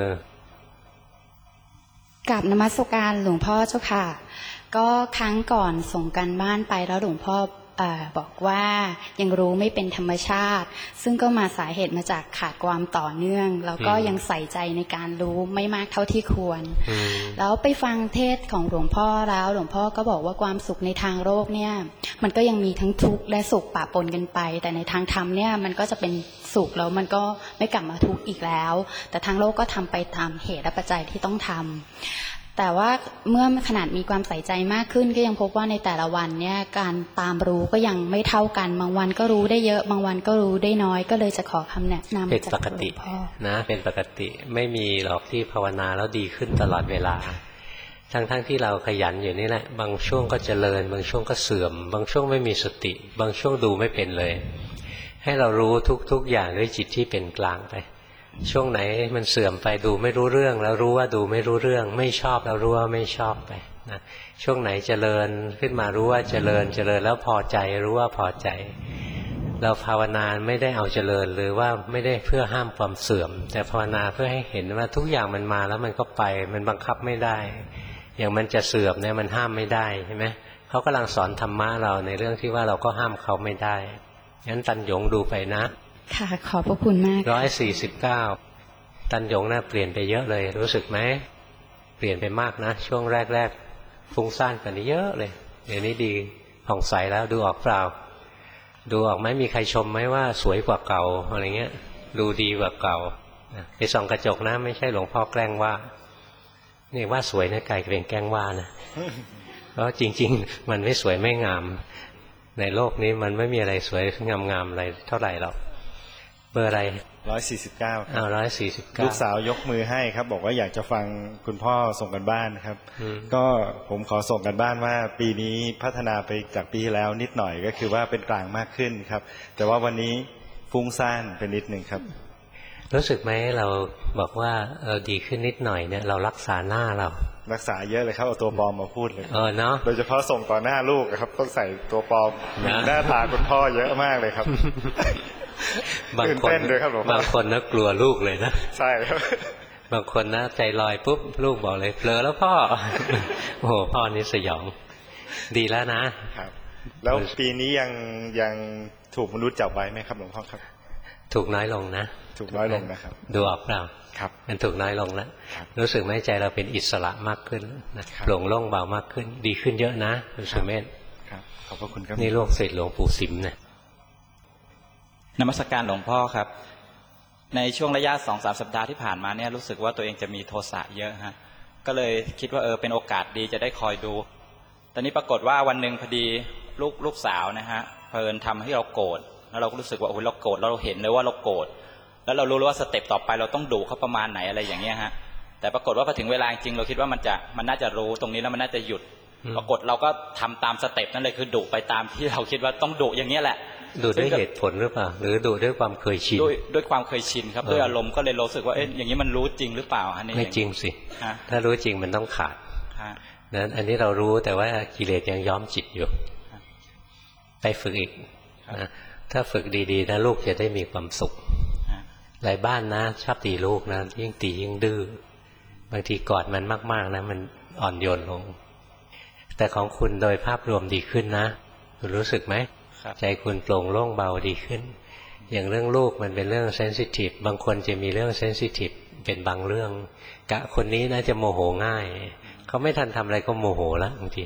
อกราบนมัสการหลวงพ่อเจ้าค่ะก็ครั้งก่อนส่งกันบ้านไปแล้วหลวงพ่อบอกว่ายังรู้ไม่เป็นธรรมชาติซึ่งก็มาสาเหตุมาจากขาดความต่อเนื่องแล้วก็ยังใส่ใจในการรู้ไม่มากเท่าที่ควรแล้วไปฟังเทศของหลวงพ่อแล้วหลวงพ่อก็บอกว่าความสุขในทางโลกเนี่ยมันก็ยังมีทั้งทุกข์และสุขปะปนกันไปแต่ในทางธรรมเนี่ยมันก็จะเป็นสุขแล้วมันก็ไม่กลับมาทุกข์อีกแล้วแต่ทางโลกก็ทำไปตามเหตุและปัจจัยที่ต้องทำแต่ว่าเมื่อขนาดมีความใส่ใจมากขึ้นก็ยังพบว่าในแต่ละวันเนี่ยการตามรู้ก็ยังไม่เท่ากันบางวันก็รู้ได้เยอะบางวันก็รู้ได้น้อยก็เลยจะขอคำแนะนำเป็นปกตินะเป็นปกติไม่มีหรอกที่ภาวนาแล้วดีขึ้นตลอดเวลาทั้งๆ ท, ที่เราขยันอยู่นี่แหละบางช่วงก็เจริญบางช่วงก็เสื่อมบางช่วงไม่มีสติบางช่วงดูไม่เป็นเลยให้เรารู้ทุกๆอย่างด้วยจิตที่เป็นกลางไปช่วงไหนมันเสื่อมไปดูไม่รู้เรื่องแล้วรู้ว่าดูไม่รู้เรื่องไม่ชอบแล้วรู้ว่าไม่ชอบไปนะช่วงไหนเจริญขึ้นมารู้ว่าเจริญเจริญแล้วพอใจรู้ว่าพอใจเราภาวนาไม่ได้เอาเจริญหรือว่าไม่ได้เพื่อห้ามความเสื่อมแต่ภาวนาเพื่อให้เห็นว่าทุกอย่างมันมาแล้วมันก็ไปมันบังคับไม่ได้อย่างมันจะเสื่อมเนี่ยมันห้ามไม่ได้ใช่ไหมเขากำลังสอนธรรมะเราในเรื่องที่ว่าเราก็ห้ามเขาไม่ได้งั้นตันหยงดูไปนะค่ะขอบพระคุณมากร้อยสี่สิบเก้าตันหยงน่าเปลี่ยนไปเยอะเลยรู้สึกไหมเปลี่ยนไปมากนะช่วงแรกๆฟุ้งซ่านกว่านี้เยอะเลยเดี๋ยวนี้ดีผ่องใสแล้วดูออกเปล่าดูออกไหมมีใครชมไหมว่าสวยกว่าเก่าอะไรเงี้ยดูดีกว่าเก่าไปส่องกระจกนะไม่ใช่หลวงพ่อแกล้งว่านี่ว่าสวยนะไก่เป็นแกล้งว่านะเพราะจริงๆมันไม่สวยไม่งามในโลกนี้มันไม่มีอะไรสวยงามๆอะไรเท่าไหร่หรอกเบอร์อะไรร้อยสี่สิบเก้าอ้าวร้อยสี่สิบเก้าลูกสาวยกมือให้ครับบอกว่าอยากจะฟังคุณพ่อส่งกันบ้านครับก็ผมขอส่งกันบ้านว่าปีนี้พัฒนาไปจากปีที่แล้วนิดหน่อยก็คือว่าเป็นกลางมากขึ้นครับแต่ว่าวันนี้ฟุ้งซ่านเป็นนิดหนึ่งครับรู้สึกไหมเราบอกว่าเราดีขึ้นนิดหน่อยเนี่ยเรารักษาหน้าเรารักษาเยอะเลยครับเอาตัวปลอมมาพูดเลยเออเนาะโดยเฉพาะส่งต่อหน้าลูกครับต้องใส่ตัวปลอมหน้าตาคุณพ่อเยอะมากเลยครับบางคนบางคนนะกลัวลูกเลยนะใช่ครับบางคนนะใจลอยปุ๊บลูกบอกเลยเผลอแล้วพ่อโอ้โหพ่อนี่สยองดีแล้วนะครับแล้วปีนี้ยังยังถูกมนุษย์จับไว้ไหมครับหลวงพ่อครับถูกน้อยลงนะถูกน้อยลงนะครับดูออกเปล่าครับมันถูกน้อยลงแล้วรู้สึกไหมใจเราเป็นอิสระมากขึ้นนะโปร่งโล่งเบามากขึ้นดีขึ้นเยอะนะคุณสุเมธครับขอบพระคุณครับนี่ลูกศิษย์หลวงปู่สิมนะนมัสการหลวงพ่อครับในช่วงระยะสองสามสัปดาห์ที่ผ่านมาเนี่ยรู้สึกว่าตัวเองจะมีโทสะเยอะฮะก็เลยคิดว่าเออเป็นโอกาสดีจะได้คอยดูตอนนี้ปรากฏว่าวันหนึ่งพอดีลูกลูกสาวนะฮะเพลินทำให้เราโกรธแล้วเราก็รู้สึกว่าโอ้ยเราโกรธเราเห็นเลยว่าเราโกรธแล้วเรารู้ว่าสเต็ปต่อไปเราต้องดุเขาประมาณไหนอะไรอย่างเงี้ยฮะแต่ปรากฏว่าพอถึงเวลาจริงเราคิดว่ามันจะมันน่าจะรู้ตรงนี้แล้วมันน่าจะหยุดปรากฏเราก็ทำตามสเต็ปนั่นเลยคือดุไปตามที่เราคิดว่าต้องดุอย่างนี้แหละดูด้วยเหตุผลหรือเปล่าหรือดูด้วยความเคยชินด้วยด้วยความเคยชินครับด้วยอารมณ์ก็เลยรู้สึกว่าเอ๊ะอย่างนี้มันรู้จริงหรือเปล่าอันนี้ไม่จริงสิถ้ารู้จริงมันต้องขาดนั้นอันนี้เรารู้แต่ว่ากิเลสยังย้อมจิตอยู่ไปฝึกอีกนะถ้าฝึกดีๆนะลูกจะได้มีความสุขหลายบ้านนะชอบตีลูกนะยิ่งตียิ่งดื้อบางทีกอดมันมากๆนะมันอ่อนโยนลงแต่ของคุณโดยภาพรวมดีขึ้นนะคุณรู้สึกไหมใจคุณโปร่งโล่งเบาดีขึ้นอย่างเรื่องลูกมันเป็นเรื่องเซนซิทีฟบางคนจะมีเรื่องเซนซิทีฟเป็นบางเรื่องกะคนนี้นะจะโมโหง่ายเขาไม่ทันทำอะไรก็โมโหแล้วบางที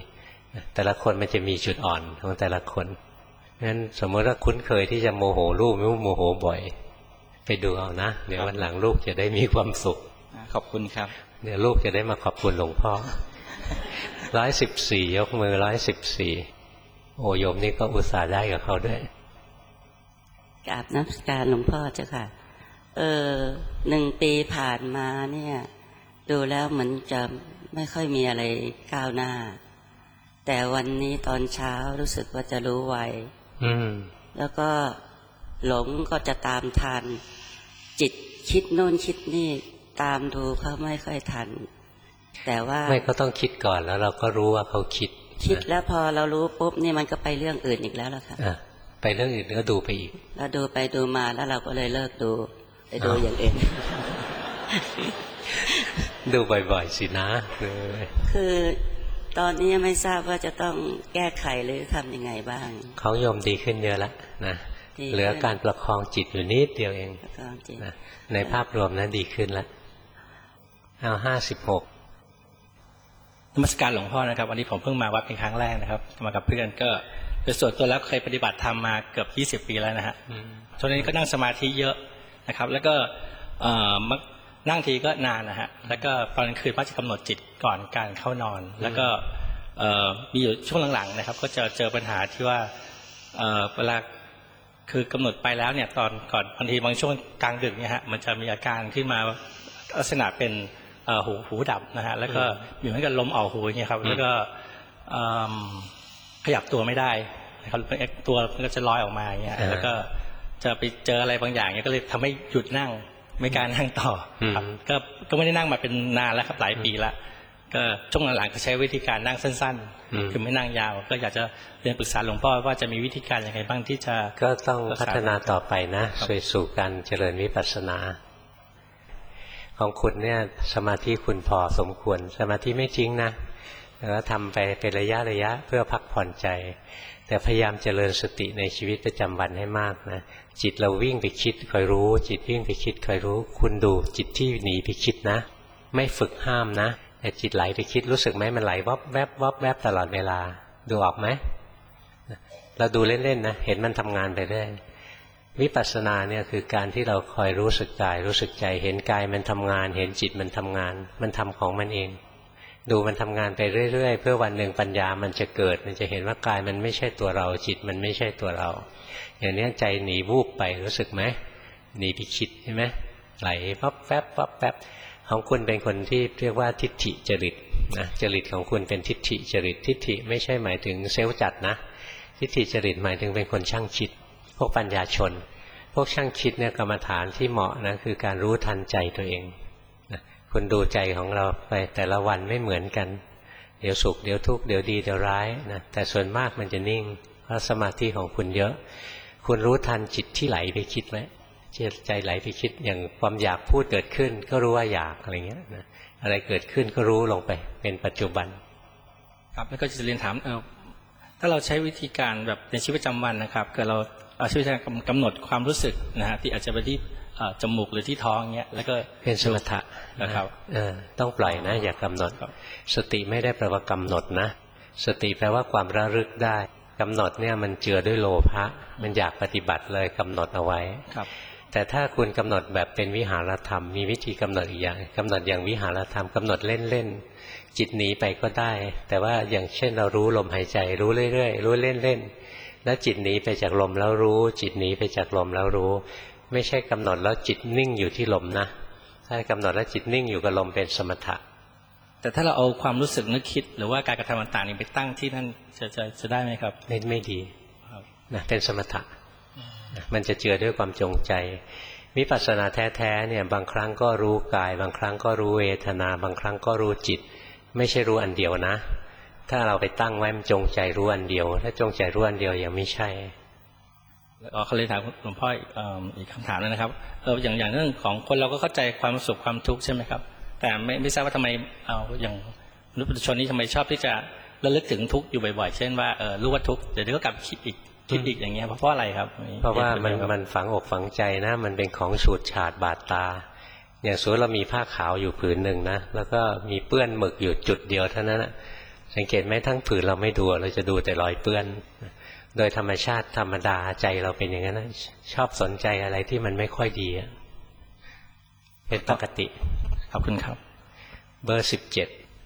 แต่ละคนมันจะมีจุดอ่อนของแต่ละคนงั้นสมมติว่าคุ้นเคยที่จะโมโหลูกไม่โมโหบ่อยไปดูเอานะเดี๋ยววันหลังลูกจะได้มีความสุขขอบคุณครับเดี๋ยวลูกจะได้มาขอบคุณหลวงพ่อร้อยสิบสี่ยกมือร้อยสิบสี่โอโยมนี่ก็อุตส่าห์ได้กับเขาด้วยกราบนมัสการหลวงพ่อเจ้าค่ะเออหนึ่งปีผ่านมาเนี่ยดูแล้วเหมือนจะไม่ค่อยมีอะไรก้าวหน้าแต่วันนี้ตอนเช้ารู้สึกว่าจะรู้ไวแล้วก็หลงก็จะตามทันจิตคิดโน่นคิดนี่ตามดูเขาไม่ค่อยทันแต่ว่าไม่ก็ต้องคิดก่อนแล้วเราก็รู้ว่าเขาคิดคิดแล้วพอเรารู้ปุ๊บนี่มันก็ไปเรื่องอื่นอีกแล้วล่ะค่ะไปเรื่องอื่นก็ดูไปอีกแล้วดูไปดูมาแล้วเราก็เลยเลิกดูไปดูอย่างอื่นดูบ่อยๆสินะคือตอนนี้ไม่ทราบว่าจะต้องแก้ไขหรือทำยังไงบ้างเขาโยมดีขึ้นเยอะแล้วนะเหลือการประคองจิตอยู่นิดเดียวเองนะในภาพรวมนั้นดีขึ้นแล้วเอาห้าสิบหกนมัสการหลวงพ่อนะครับวันนี้ผมเพิ่งมาวัดเป็นครั้งแรกนะครับมากับเพื่อนก็โดยส่วนตัวแล้วเคยปฏิบัติธรรมมาเกือบยี่สิบปีแล้วนะฮะช่วงนี้ก็นั่งสมาธิเยอะนะครับแล้วก็นั่งทีก็นานนะฮะแล้วก็ตอนกลางคืนมักจะกำหนดจิตก่อนการเข้านอนแล้วก็มีอยู่ช่วงหลังๆนะครับก็จะเจอปัญหาที่ว่าเวลาคือกำหนดไปแล้วเนี่ยตอนก่อนบางทีบางช่วงกลางดึกเนี่ยฮะมันจะมีอาการขึ้นมาลักษณะเป็นหูหูดับนะฮะแล้วก็เหมือนกับลมออกหูอย่างเงี้ยครับแล้วก็ขยับตัวไม่ได้นะครับตัวมันก็จะลอยออกมาอย่างเงี้ยแล้วก็จะไปเจออะไรบางอย่างเงี้ยก็เลยทำให้หยุดนั่งไม่การนั่งต่อครับก็ก็ไม่ได้นั่งมาเป็นนานแล้วครับหลายปีละก็ช่วงหลังๆก็ใช้วิธีการนั่งสั้นๆคือไม่นั่งยาวก็อยากจะเรียนปรึกษาหลวงพ่อว่าจะมีวิธีการยังไงบ้างที่จะก็ต้องพัฒนาต่อไปนะช่วยสู่การเจริญวิปัสสนาของคุณเนี่ยสมาธิคุณพอสมควรสมาธิไม่จริงนะแล้วทำไปเป็นระยะระยะเพื่อพักผ่อนใจแต่พยายามเจริญสติในชีวิตประจำวันให้มากนะจิตเราวิ่งไปคิดคอยรู้จิตวิ่งไปคิดคอยรู้คุณดูจิตที่หนีไปคิดนะไม่ฝึกห้ามนะแต่จิตไหลไปคิดรู้สึกไหมมันไหลวับแวบวับแวบตลอดเวลาดูออกไหมเราดูเล่นๆนะเห็นมันทำงานไปเรื่อยวิปัสสนาเนี่ยคือการที่เราคอยรู้สึกกายรู้สึกใจเห็นกายมันทำงานเห็นจิตมันทำงานมันทำของมันเองดูมันทำงานไปเรื่อยๆเพื่อวันหนึ่งปัญญามันจะเกิดมันจะเห็นว่ากายมันไม่ใช่ตัวเราจิตมันไม่ใช่ตัวเราอย่างนี้ใจหนีวูบไปรู้สึกไหมหนีไปคิดใช่ไหมไหลปั๊บแป๊บปั๊บแป๊บของคุณเป็นคนที่เรียกว่าทิฏฐิจริตนะจริตของคุณเป็นทิฏฐิจริตทิฏฐิไม่ใช่หมายถึงเซลล์จัดนะทิฏฐิจริตหมายถึงเป็นคนช่างคิดพวกปัญญาชนพวกช่างคิดเนี่ยกรรมฐานที่เหมาะนะคือการรู้ทันใจตัวเองนะคุณดูใจของเราไปแต่ละวันไม่เหมือนกันเดี๋ยวสุขเดี๋ยวทุกข์เดี๋ยวดีเดี๋ยวร้ายนะแต่ส่วนมากมันจะนิ่งเพราะสมาธิของคุณเยอะคุณรู้ทันจิตที่ไหลไปคิดไหมใจไหลไปคิดอย่างความอยากพูดเกิดขึ้นก็รู้ว่าอยากอะไรเงี้ยนะอะไรเกิดขึ้นก็รู้ลงไปเป็นปัจจุบันครับแล้วก็จะเรียนถามเออถ้าเราใช้วิธีการแบบในชีวิตประจำวันนะครับเกิดเราเอาชีวิตกำหนดความรู้สึกนะฮะที่อาจจะไปที่จมูกหรือที่ท้องเงี้ยแล้วก็เป็นสมถะนะครับเออต้องปล่อยนะอย่ากำหนดสติไม่ได้แปลว่ากำหนดนะสติแปลว่าความระลึกได้กำหนดเนี่ยมันเจือด้วยโลภะมันอยากปฏิบัติเลยกำหนดเอาไว้แต่ถ้าคุณกำหนดแบบเป็นวิหารธรรมมีวิธีกำหนดอีกอย่างกำหนดอย่างวิหารธรรมกำหนดเล่นๆจิตหนีไปก็ได้แต่ว่าอย่างเช่นเรารู้ลมหายใจรู้เรื่อยๆรู้เล่นๆแล้วจิตหนีไปจากลมแล้วรู้จิตหนีไปจากลมแล้วรู้ไม่ใช่กำหนดแล้วจิตนิ่งอยู่ที่ลมนะถ้ากำหนดแล้วจิตนิ่งอยู่กับลมเป็นสมถะแต่ถ้าเราเอาความรู้สึกนึกคิดหรือว่าการกระทำต่างๆนี้ไปตั้งที่นั่นจะจะจะได้ไหมครับไม่ไม่ดีนะเป็นสมถะมันจะเจือด้วยความจงใจวิปัสสนาแท้ๆเนี่ยบางครั้งก็รู้กายบางครั้งก็รู้เวทนาบางครั้งก็รู้จิตไม่ใช่รู้อันเดียวนะถ้าเราไปตั้งไว้มันจงใจรู้อันเดียวถ้าจงใจรู้อันเดียวยังไม่ใช่อ๋อเขาเลยถามหลวงพ่ออีกคำถามแล้วนะครับเอออย่างอย่างเรื่องของคนเราก็เข้าใจความสุขความทุกข์ใช่ไหมครับแต่ไม่ไม่ทราบว่าทำไมเอาอย่างมนุษย์ปุถุชนนี้ทำไมชอบที่จะระลึกถึงทุกข์อยู่บ่อยๆเช่นว่าเออรู้ว่าทุกข์เดี๋ยวก็กลับคิดอีกคิดอีกอย่างเงี้ยเพราะอะไรครับเพราะว่ามันมันฝังอกฝังใจนะมันเป็นของฉูดฉาดบาดตาอย่างสมมติเรามีผ้าขาวอยู่ผืนหนึ่งนะแล้วก็มีเปื้อนหมึกอยู่จุดเดียวเท่านั้นนะสังเกตไหมทั้งผืนเราไม่ดูเราจะดูแต่รอยเปื้อนโดยธรรมชาติธรรมดาใจเราเป็นอย่างนั้นนะชอบสนใจอะไรที่มันไม่ค่อยดีเป็นปกติขอบคุณครับเบอร์สิบเจ็ด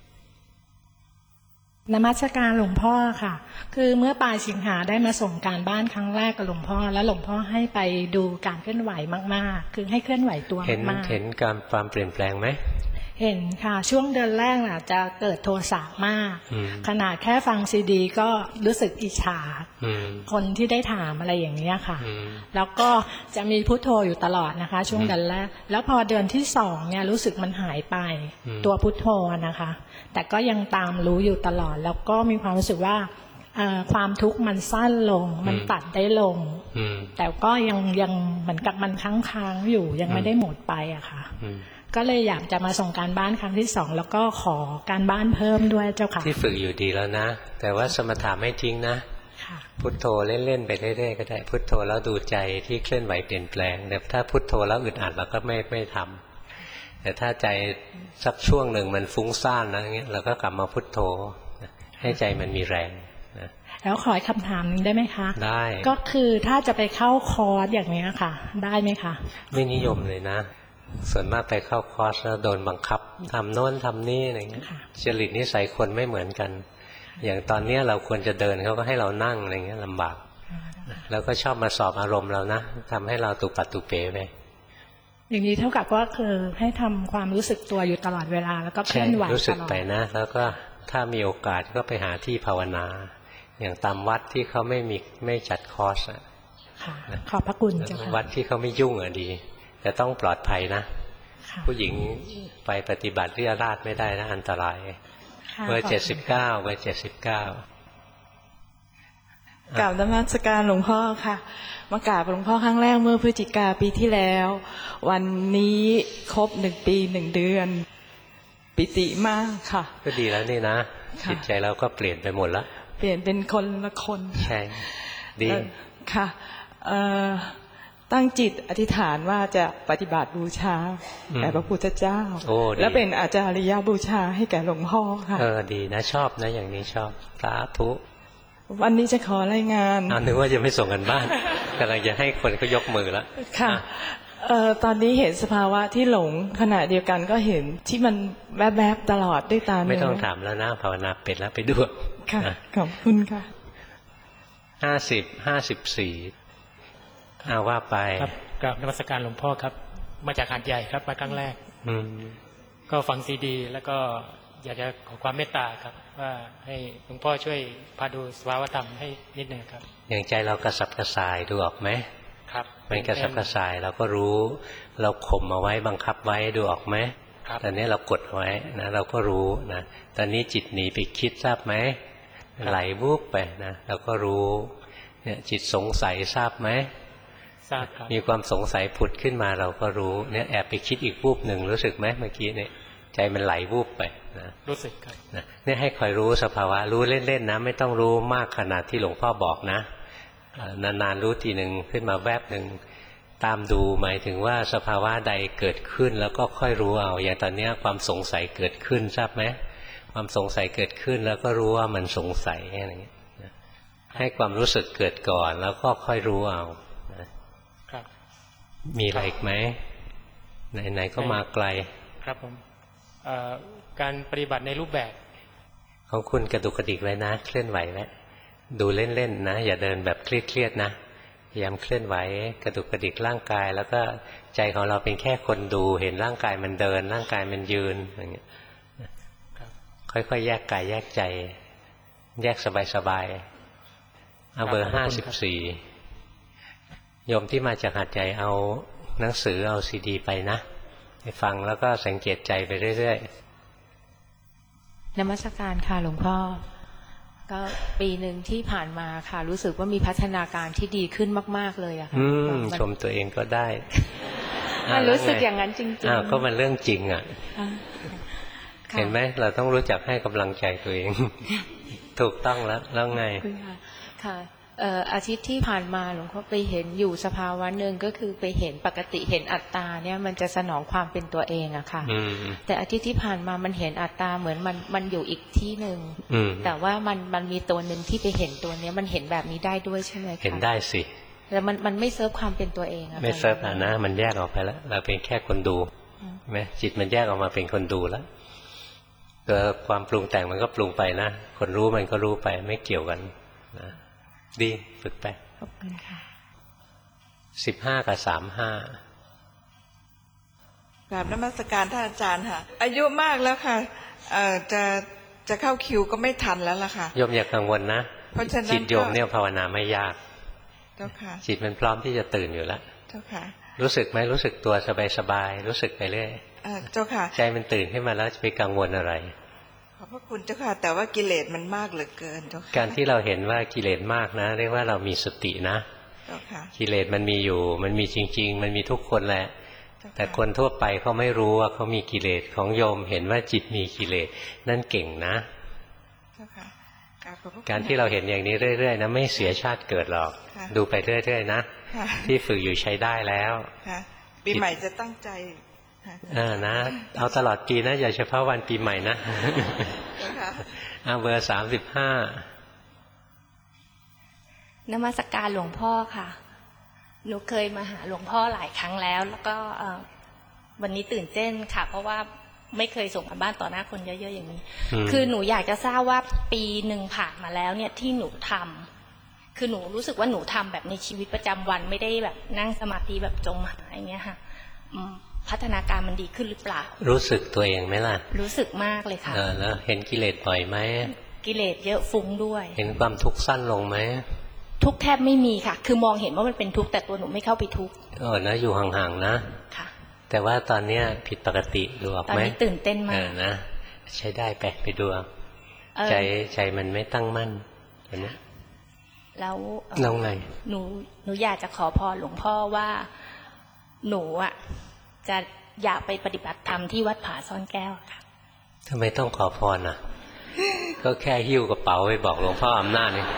นมัสการหลวงพ่อค่ะคือเมื่อปลายสิงหาได้มาส่งการบ้านครั้งแรกกับหลวงพ่อแล้วหลวงพ่อให้ไปดูการเคลื่อนไหวมากๆคือให้เคลื่อนไหวตัวมากๆเห็นเห็นการความเปลี่ยนแปลงไหมเห็นค่ะช่วงเดือนแรกน่ะจะเกิดโทสะมากขนาดแค่ฟังซีดีก็รู้สึกอิจฉาคนที่ได้ถามอะไรอย่างนี้ค่ะแล้วก็จะมีพุทโธอยู่ตลอดนะคะช่วงเดือนแรกแล้วพอเดือนที่สองเนี่ยรู้สึกมันหายไปตัวพุทโธนะคะแต่ก็ยังตามรู้อยู่ตลอดแล้วก็มีความรู้สึกว่าความทุกข์มันสั้นลงมันตัดได้ลงแต่ก็ยังยังเหมือนกับมันค้างๆอยู่ยังไม่ได้หมดไปอะค่ะก็เลยอยากจะมาส่งการบ้านครั้งที่สองแล้วก็ขอการบ้านเพิ่มด้วยเจ้าค่ะที่ฝึกอยู่ดีแล้วนะแต่ว่าสมถะไม่ทิ้งนะพุทโธเล่นๆไปเรื่อยๆก็ได้พุทโธแล้วดูใจที่เคลื่อนไหวเปลี่ยนแปลงแต่ถ้าพุทโธแล้วอึดอัดเราก็ไม่ไม่ทำแต่ถ้าใจสักช่วงหนึ่งมันฟุ้งซ่านนะอย่างเงี้ยเราก็กลับมาพุทโธให้ใจมันมีแรงนะแล้วขอคำถามนึงได้ไหมคะได้ก็คือถ้าจะไปเข้าคอร์สอย่างนี้ค่ะได้ไหมคะไม่นิยมเลยนะส่วนมากไปเข้าคอร์สแล้วโดนบังคับทำโน้นทำนี่อะไรเงี้ยจริตนิสัยคนไม่เหมือนกันอย่างตอนนี้เราควรจะเดินเขาก็ให้เรานั่งอะไรเงี้ยลำบากแล้วก็ชอบมาสอบอารมณ์เรานะทำให้เราตุปัดตุเป๋ไปอย่างนี้เท่ากับว่าคือให้ทำความรู้สึกตัวอยู่ตลอดเวลาแล้วก็เคลื่อนไหวตลอดรู้สึกไปนะแล้วก็ถ้ามีโอกาสก็ไปหาที่ภาวนาอย่างตามวัดที่เขาไม่มีไม่จัดคอร์สอ่ะขอบพระคุณเจ้าค่ะวัดที่เขาไม่ยุ่งอ่ะดีแต่ต้องปลอดภัยนะผู้หญิงไปปฏิบัติเรี่ยราดไม่ได้นะอันตรายเบอร์เจ็ดสิบเก้าเบอร์เจ็ดสิบเก้ากราบนมัสการหลวงพ่อค่ะมากราบหลวงพ่อครั้งแรกเมื่อพฤศจิกาปีที่แล้ววันนี้ครบหนึ่งปีหนึ่งเดือนปิติมากค่ะก็ดีแล้วนี่นะจิตใจเราก็เปลี่ยนไปหมดแล้วเปลี่ยนเป็นคนละคนใช่ดีค่ะตั้งจิตอธิษฐานว่าจะปฏิบัติบูชาแด่พระพุทธเจ้าและเป็นอาจาริยบูชาให้แก่หลวงพ่อค่ะเออดีนะชอบนะอย่างนี้ชอบสาธุวันนี้จะขอรายงานนึกว่าจะไม่ส่งกันบ้านกำลังจะให้คนก็ยกมือแล้วค่ะเอ่อตอนนี้เห็นสภาวะที่หลงขณะเดียวกันก็เห็นที่มันแวบๆตลอดด้วยตาไม่ต้องถามแล้วนะภาวนาเป็นแล้วไปดูค่ะขอบคุณค่ะห้าสิบห้าสิบสี่เอาว่าไปครับกราบนมัสการหลวงพ่อครับมาจากหาดใหญ่ครับมาครั้งแรกก็ฟังซีดีแล้วก็อยากจะขอความเมตตาครับว่าให้หลวงพ่อช่วยพาดูสภาวธรรมให้นิดนึงครับอย่างใจเรากระสับกระส่ายดูออกไหมครับมันกระสับกระส่ายเราก็รู้เราข่มเอาไว้บังคับไว้ดูออกไหมตอนนี้เรากดไว้นะเราก็รู้นะตอนนี้จิตหนีไปคิดทราบไหมไหลวูบไปนะเราก็รู้เนี่ยจิตสงสัยทราบไหมมีความสงสัยผุดขึ้นมาเราก็รู้เนี่ยแอบไปคิดอีกวูบหนึ่งรู้สึกไหมเมื่อกี้เนี่ยใจมันไหลวูบไปนะรู้สึกครับนะเนี่ยให้คอยรู้สภาวะรู้เล่นๆนะไม่ต้องรู้มากขนาดที่หลวงพ่อบอกนะนานๆรู้ทีหนึ่งขึ้นมาแวบหนึ่งตามดูหมายถึงว่าสภาวะใดเกิดขึ้นแล้วก็ค่อยรู้เอาอย่างตอนนี้ความสงสัยเกิดขึ้นทราบไหมความสงสัยเกิดขึ้นแล้วก็รู้ว่ามันสงสัยอะไรอย่างเงี้ยให้ความรู้สึกเกิดก่อนแล้วก็ค่อยรู้เอามีอะไรอีกไหมไหนๆก็มาไกลครับผมการปฏิบัติในรูปแบบของคุณกระดุกกระดิกไว้นะเคลื่อนไหวไว้ดูเล่นๆนะอย่าเดินแบบเครียดๆนะพยายามเคลื่อนไหวกระดุกกระดิกร่างกายแล้วก็ใจของเราเป็นแค่คนดูเห็นร่างกายมันเดินร่างกายมันยืนอย่างเงี้ยค่อยๆแยกกายแยกใจแยกสบายๆเอาเบอร์ห้าสิบสี่โยมที่มาจากหาดใหญ่เอาหนังสือเอาซีดีไปนะไปฟังแล้วก็สังเกตใจไปเรื่อยๆนมัสการค่ะหลวงพ่อก็ปีหนึ่งที่ผ่านมาค่ะรู้สึกว่ามีพัฒนาการที่ดีขึ้นมากๆเลยอะค่ะชมตัวเองก็ได้มันรู้สึกอย่างนั้นจริงๆอ้าวก็มันเรื่องจริงอ่ะเห็นไหมเราต้องรู้จักให้กำลังใจตัวเองถูกต้องแล้วแล้วไงค่ะเอ่ออาทิตย์ที่ผ่านมาหลวงพ่อไปเห็นอยู่สภาวะหนึ่งก็คือไปเห็นปกติเห็นอัตตาเนี่ยมันจะสนองความเป็นตัวเองอะค่ะแต่อาทิตย์ที่ผ่านมามันเห็นอัตตาเหมือนมันมันอยู่อีกที่หนึ่งแต่ว่ามันมันมีตัวหนึ่งที่ไปเห็นตัวเนี้ยมันเห็นแบบนี้ได้ด้วยใช่ไหมคะเห็นได้สิแต่มันมันไม่เซิร์ฟความเป็นตัวเองอะไม่เซิร์ฟอะนะมันแยกออกไปแล้วเราเป็นแค่คนดูไหมจิตมันแยกออกมาเป็นคนดูแล้วเกิดความปรุงแต่งมันก็ปรุงไปนะคนรู้มันก็รู้ไปไม่เกี่ยวกันนะดีฝึกไปขอบคุณค่ะสิบห้ากับสามห้ากราบนมัสการท่านอาจารย์ค่ะอายุมากแล้วค่ะเอ่อจะจะเข้าคิวก็ไม่ทันแล้วล่ะค่ะโยมอย่ากังวลนะเพราะฉะนั้นจิตโยมเนี่ยภาวนาไม่ยากเจ้าค่ะจิตมันพร้อมที่จะตื่นอยู่แล้วเจ้าค่ะรู้สึกไหมรู้สึกตัวสบายๆรู้สึกไปเรื่อยเจ้าค่ะใจมันตื่นขึ้นมาแล้วจะไปกังวลอะไรขอบพระคุณเจ้าค่ะแต่ว่ากิเลสมันมากเหลือเกินเจ้าค่ะการที่เราเห็นว่ากิเลสมากนะเรียกว่าเรามีสตินะเจ้าค่ะกิเลสมันมีอยู่มันมีจริงๆมันมีทุกคนแหละแต่คนทั่วไปเขาไม่รู้ว่าเขามีกิเลสของโยมเห็นว่าจิตมีกิเลสนั่นเก่งนะเจ้าค่ะการที่เราเห็นอย่างนี้เรื่อยๆนะไม่เสียชาติเกิดหรอกดูไปเรื่อยๆนะที่ฝึกอยู่ใช้ได้แล้วปีใหม่จะตั้งใจอ่านะเอาตลอดปีนะอย่าเฉพาะวันปีใหม่นะเอาเบอร์สามสิบห้านมัสการหลวงพ่อค่ะหนูเคยมาหาหลวงพ่อหลายครั้งแล้วแล้วก็วันนี้ตื่นเต้นค่ะเพราะว่าไม่เคยส่งกันบ้านต่อหน้าคนเยอะๆอย่างนี้คือหนูอยากจะทราบว่าปีหนึ่งผ่านมาแล้วเนี่ยที่หนูทำคือหนูรู้สึกว่าหนูทำแบบในชีวิตประจำวันไม่ได้แบบนั่งสมาธิแบบจมหายอย่างเงี้ยค่ะพัฒนาการมันดีขึ้นหรือเปล่ารู้สึกตัวเองไหมล่ะรู้สึกมากเลยค่ะเออแล้วเห็นกิเลสบ่อยไหมกิเลสเยอะฟุ้งด้วยเห็นความทุกข์สั้นลงไหมทุกข์แทบไม่มีค่ะคือมองเห็นว่ามันเป็นทุกข์แต่ตัวหนูไม่เข้าไปทุกข์เออนะอยู่ห่างๆนะค่ะแต่ว่าตอนเนี้ยผิดปกติดูออกไหมตอนนี้ตื่นเต้นมากเออนะใช้ได้ไปไปดูใจใจมันไม่ตั้งมั่นตอนนี้แล้วแล้วไงหนูหนูอยากจะขอพรหลวงพ่อว่าหนูอ่ะจะอยากไปปฏิบัติธรรมที่วัดผาซ่อนแก้วค่ะทำไมต้องขอพรอ่ะ ก็แค่หิ้วกระเป๋าไปบอกหลวงพ่ออำนาจนี่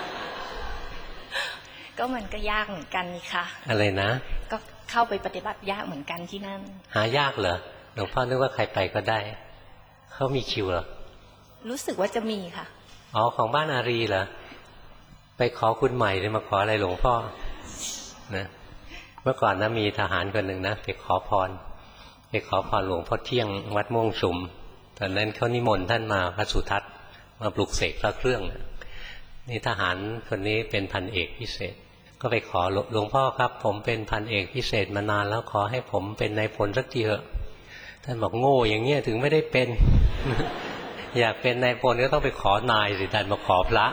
ก็มันก็ยากเหมือนกันนี่ค่ะอะไรนะก็เข้าไปปฏิบัติยากเหมือนกันที่นั่นหายากเหรอหลวงพ่อนึกว่าใครไปก็ได้เขามีคิวเหรอรู้สึกว่าจะมีค่ะอ๋อของบ้านอารีเหรอไปขอคุณใหม่เลยมาขออะไรหลวงพ่อนะเมื่อก่อนนะมีทหารคนหนึ่งนะไปขอพรไปขอพรหลวงพ่อเที่ยงวัดม่วงชุมตอนนั้นเขานิมนต์ท่านมาพระสุทัศน์มาปลุกเสกพระเครื่องนี่ทหารคนนี้เป็นพันเอกพิเศษก็ไปขอหลวงพ่อครับผมเป็นพันเอกพิเศษมานานแล้วขอให้ผมเป็นนายพลสักทีเถอะท่านบอกโง่อย่างเงี้ยถึงไม่ได้เป็น อยากเป็นนายพลก็ต้องไปขอนายสิท่านมาขอพระ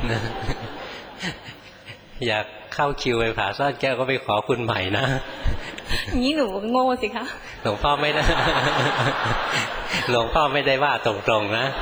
อยากเข้าคิวไปผาซ่อนแก้วก็ไปขอคุณใหม่นะงี้หนูโง่สิคะหลวงพ่อไม่ได้ หลวงพ่อไม่ได้ว่าตรงๆนะ